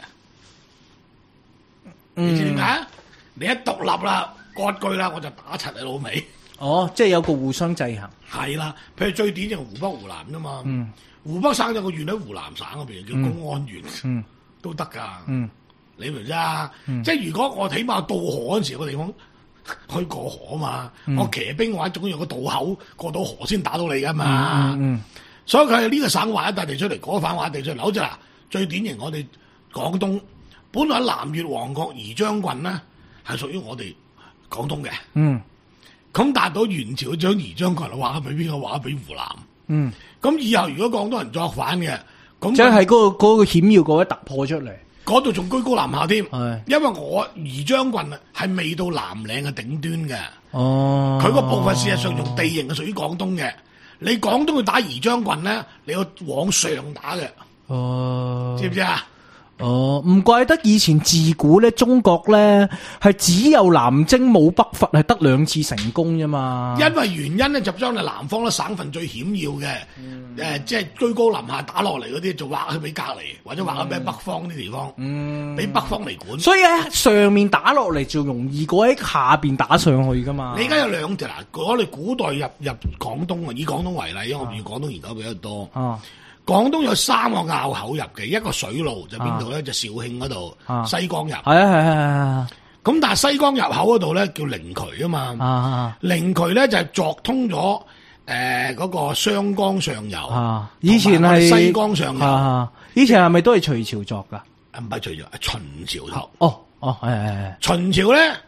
嗯、你知點解？你一獨立啦，割據啦，我就打柒你老味。
哦，即係有個互相制衡。
係啦，譬如最典型湖北、湖南啫嘛。嗯、湖北省有個縣喺湖南省嗰邊，叫公安縣，嗯、都得噶。嗯、你明唔明啊？嗯、即係如果我起碼渡河嗰陣時，個地方可以過河啊嘛。嗯、我騎兵嘅話，總要有個渡口過到河先打到你噶嘛。嗯嗯嗯、所以佢係呢個省劃一笪地出嚟，嗰個省劃一地出嚟。好似嗱，最典型我哋廣東，本來南越王國宜章郡咧。係屬於我哋廣東嘅，嗯，咁達到元朝將宜章郡劃俾邊個？劃俾湖南，嗯，咁以後如果廣東人作反嘅，咁即係嗰個嗰個險要嗰位突破出嚟，嗰度仲居高臨下添，係，因為我宜章郡啊係未到南嶺嘅頂端嘅，哦，佢個部分事實上用地形係屬於廣東嘅，你廣東去打宜章郡咧，你要往上打嘅，哦，知唔知啊？
哦，唔怪得以前自古咧，中國咧係只有南征冇北伐，係得兩次成功啫嘛。
因為原因咧，就將你南方咧省份最險要嘅，誒、嗯呃，即係居高臨下打落嚟嗰啲，就劃去俾隔籬，或者劃去俾北方啲地方，嗯，俾北方嚟管。
所以喺上面打落嚟就容易過喺下邊打上去噶嘛。
你而家有兩條嗱，我哋古代入入廣東啊，以廣東為例，因為我哋廣東研究比較多。啊廣東有三個坳口入嘅，一個水路就邊度咧？就肇慶嗰度，西江入。係啊係係係。咁但係西江入口嗰度咧叫靈渠啊嘛。啊靈渠咧就係鑿通咗誒嗰個雙江上游。啊，以前係西江上游。啊，
以前係咪都係隋朝鑿噶？
唔係隋朝，係秦朝鑿。
哦哦係係係。
秦朝咧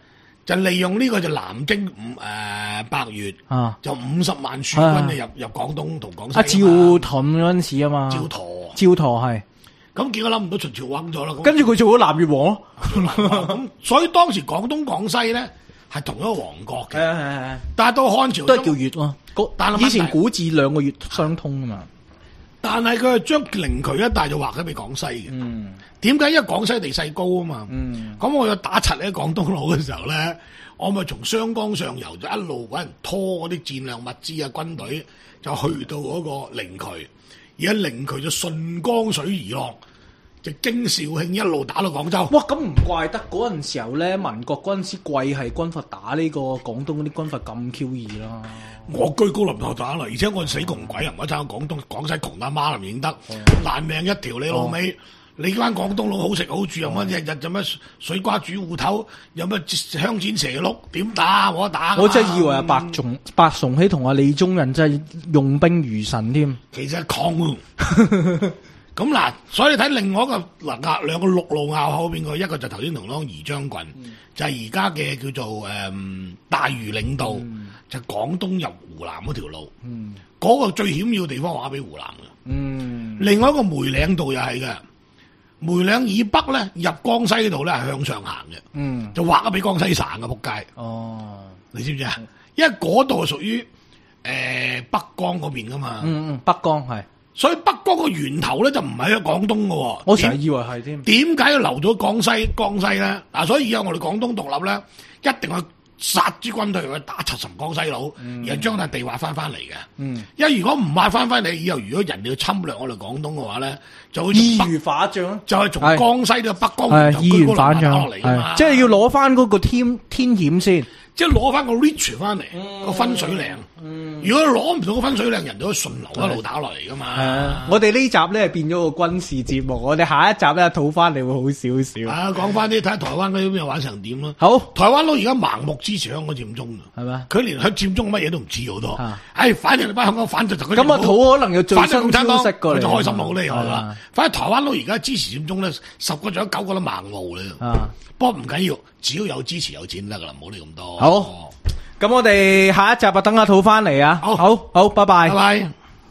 就利用呢個就南征五誒百越，
啊
就五十萬駐軍就入入廣東同廣西。
阿趙盾嗰陣時啊嘛，
趙佗，
趙佗係。
咁結果諗唔到秦朝崩咗啦，
跟住佢做咗南越王咯。
咁所以當時廣東廣西咧係同一個王國嘅，
係係係，
但係到漢朝
都係叫越咯。
但係
以前古字兩個月相通啊嘛。
但係佢係將靈渠一帶就劃咗俾廣西嘅。
嗯，
點解？因為廣西地勢高啊嘛。
嗯，
咁我要打柒喺廣東佬嘅時候咧，我咪從湘江上游就一路揾人拖嗰啲戰略物資啊、軍隊，就去到嗰個靈渠。而家靈渠就順江水而落，就經肇慶一路打到廣州。
哇！咁唔怪得嗰陣時候咧，民國嗰陣時貴係軍閥打呢個廣東嗰啲軍閥咁 Q 易啦。
我居高臨下打啦，而且我死窮鬼又唔可以撐廣東廣西窮阿媽唔認得，爛命一條你老味。你班廣東佬好食好住，有乜日日做乜水瓜煮芋頭，有乜香煎蛇碌，點打冇得打？
我真係以為阿白崇白崇禧同阿李宗仁真係用兵如神添。
其實係抗咁嗱，所以你睇另外一個嗱兩個陸路拗口邊個，一個就頭先同講宜將軍，嗯、就係而家嘅叫做誒、嗯、大餘領導，嗯、就廣東入湖南嗰條路，嗰、嗯、個最險要嘅地方話俾湖南嘅。嗯、另外一個梅嶺道又係嘅。梅嶺以北咧，入江西嗰度咧係向上行嘅，嗯、就劃咗俾江西省嘅仆街。哦，你知唔知啊？嗯、因為嗰度係屬於誒北江嗰邊噶嘛。嗯嗯，
北江係，所以
北江個源頭咧就唔係喺廣東嘅。
我成日以為係添。
點解要留咗江西？江西咧嗱，所以以後我哋廣東獨立咧，一定去殺支軍隊去打七十江西佬，嗯、然後將笪地劃翻翻嚟嘅。嗯，因為如果唔劃翻翻嚟，以後如果人哋要侵略我哋廣東嘅話咧，就會
易如反掌，
就係從江西到北江就居高臨下打落嚟㗎嘛。
即係要攞翻嗰個天天險先，
即係攞翻個 reach 翻嚟個分水嶺。嗯、如果攞唔到個分水嶺，人就可以順流一路打落嚟噶嘛。
啊、我哋呢集咧變咗個軍事節目，我哋下一集咧討翻嚟會好少少。
啊，講翻啲睇下台灣嗰啲邊玩成點咯。
好，
台灣佬而家盲目支持香港佔中啊，係咪？佢連去佔中乜嘢都唔知好多。唉、啊哎，反正你班香港反對就
咁啊，土可能有最新消息過嚟，
就開心好厲害啦。反正台灣佬而家支持佔中咧，十個仲有九個都盲毛咧。啊，不過唔緊要，只要有支持有錢得噶啦，唔好理咁多。
好。咁我哋下一集啊，等阿土翻嚟啊！好，好，好，拜拜，
拜拜。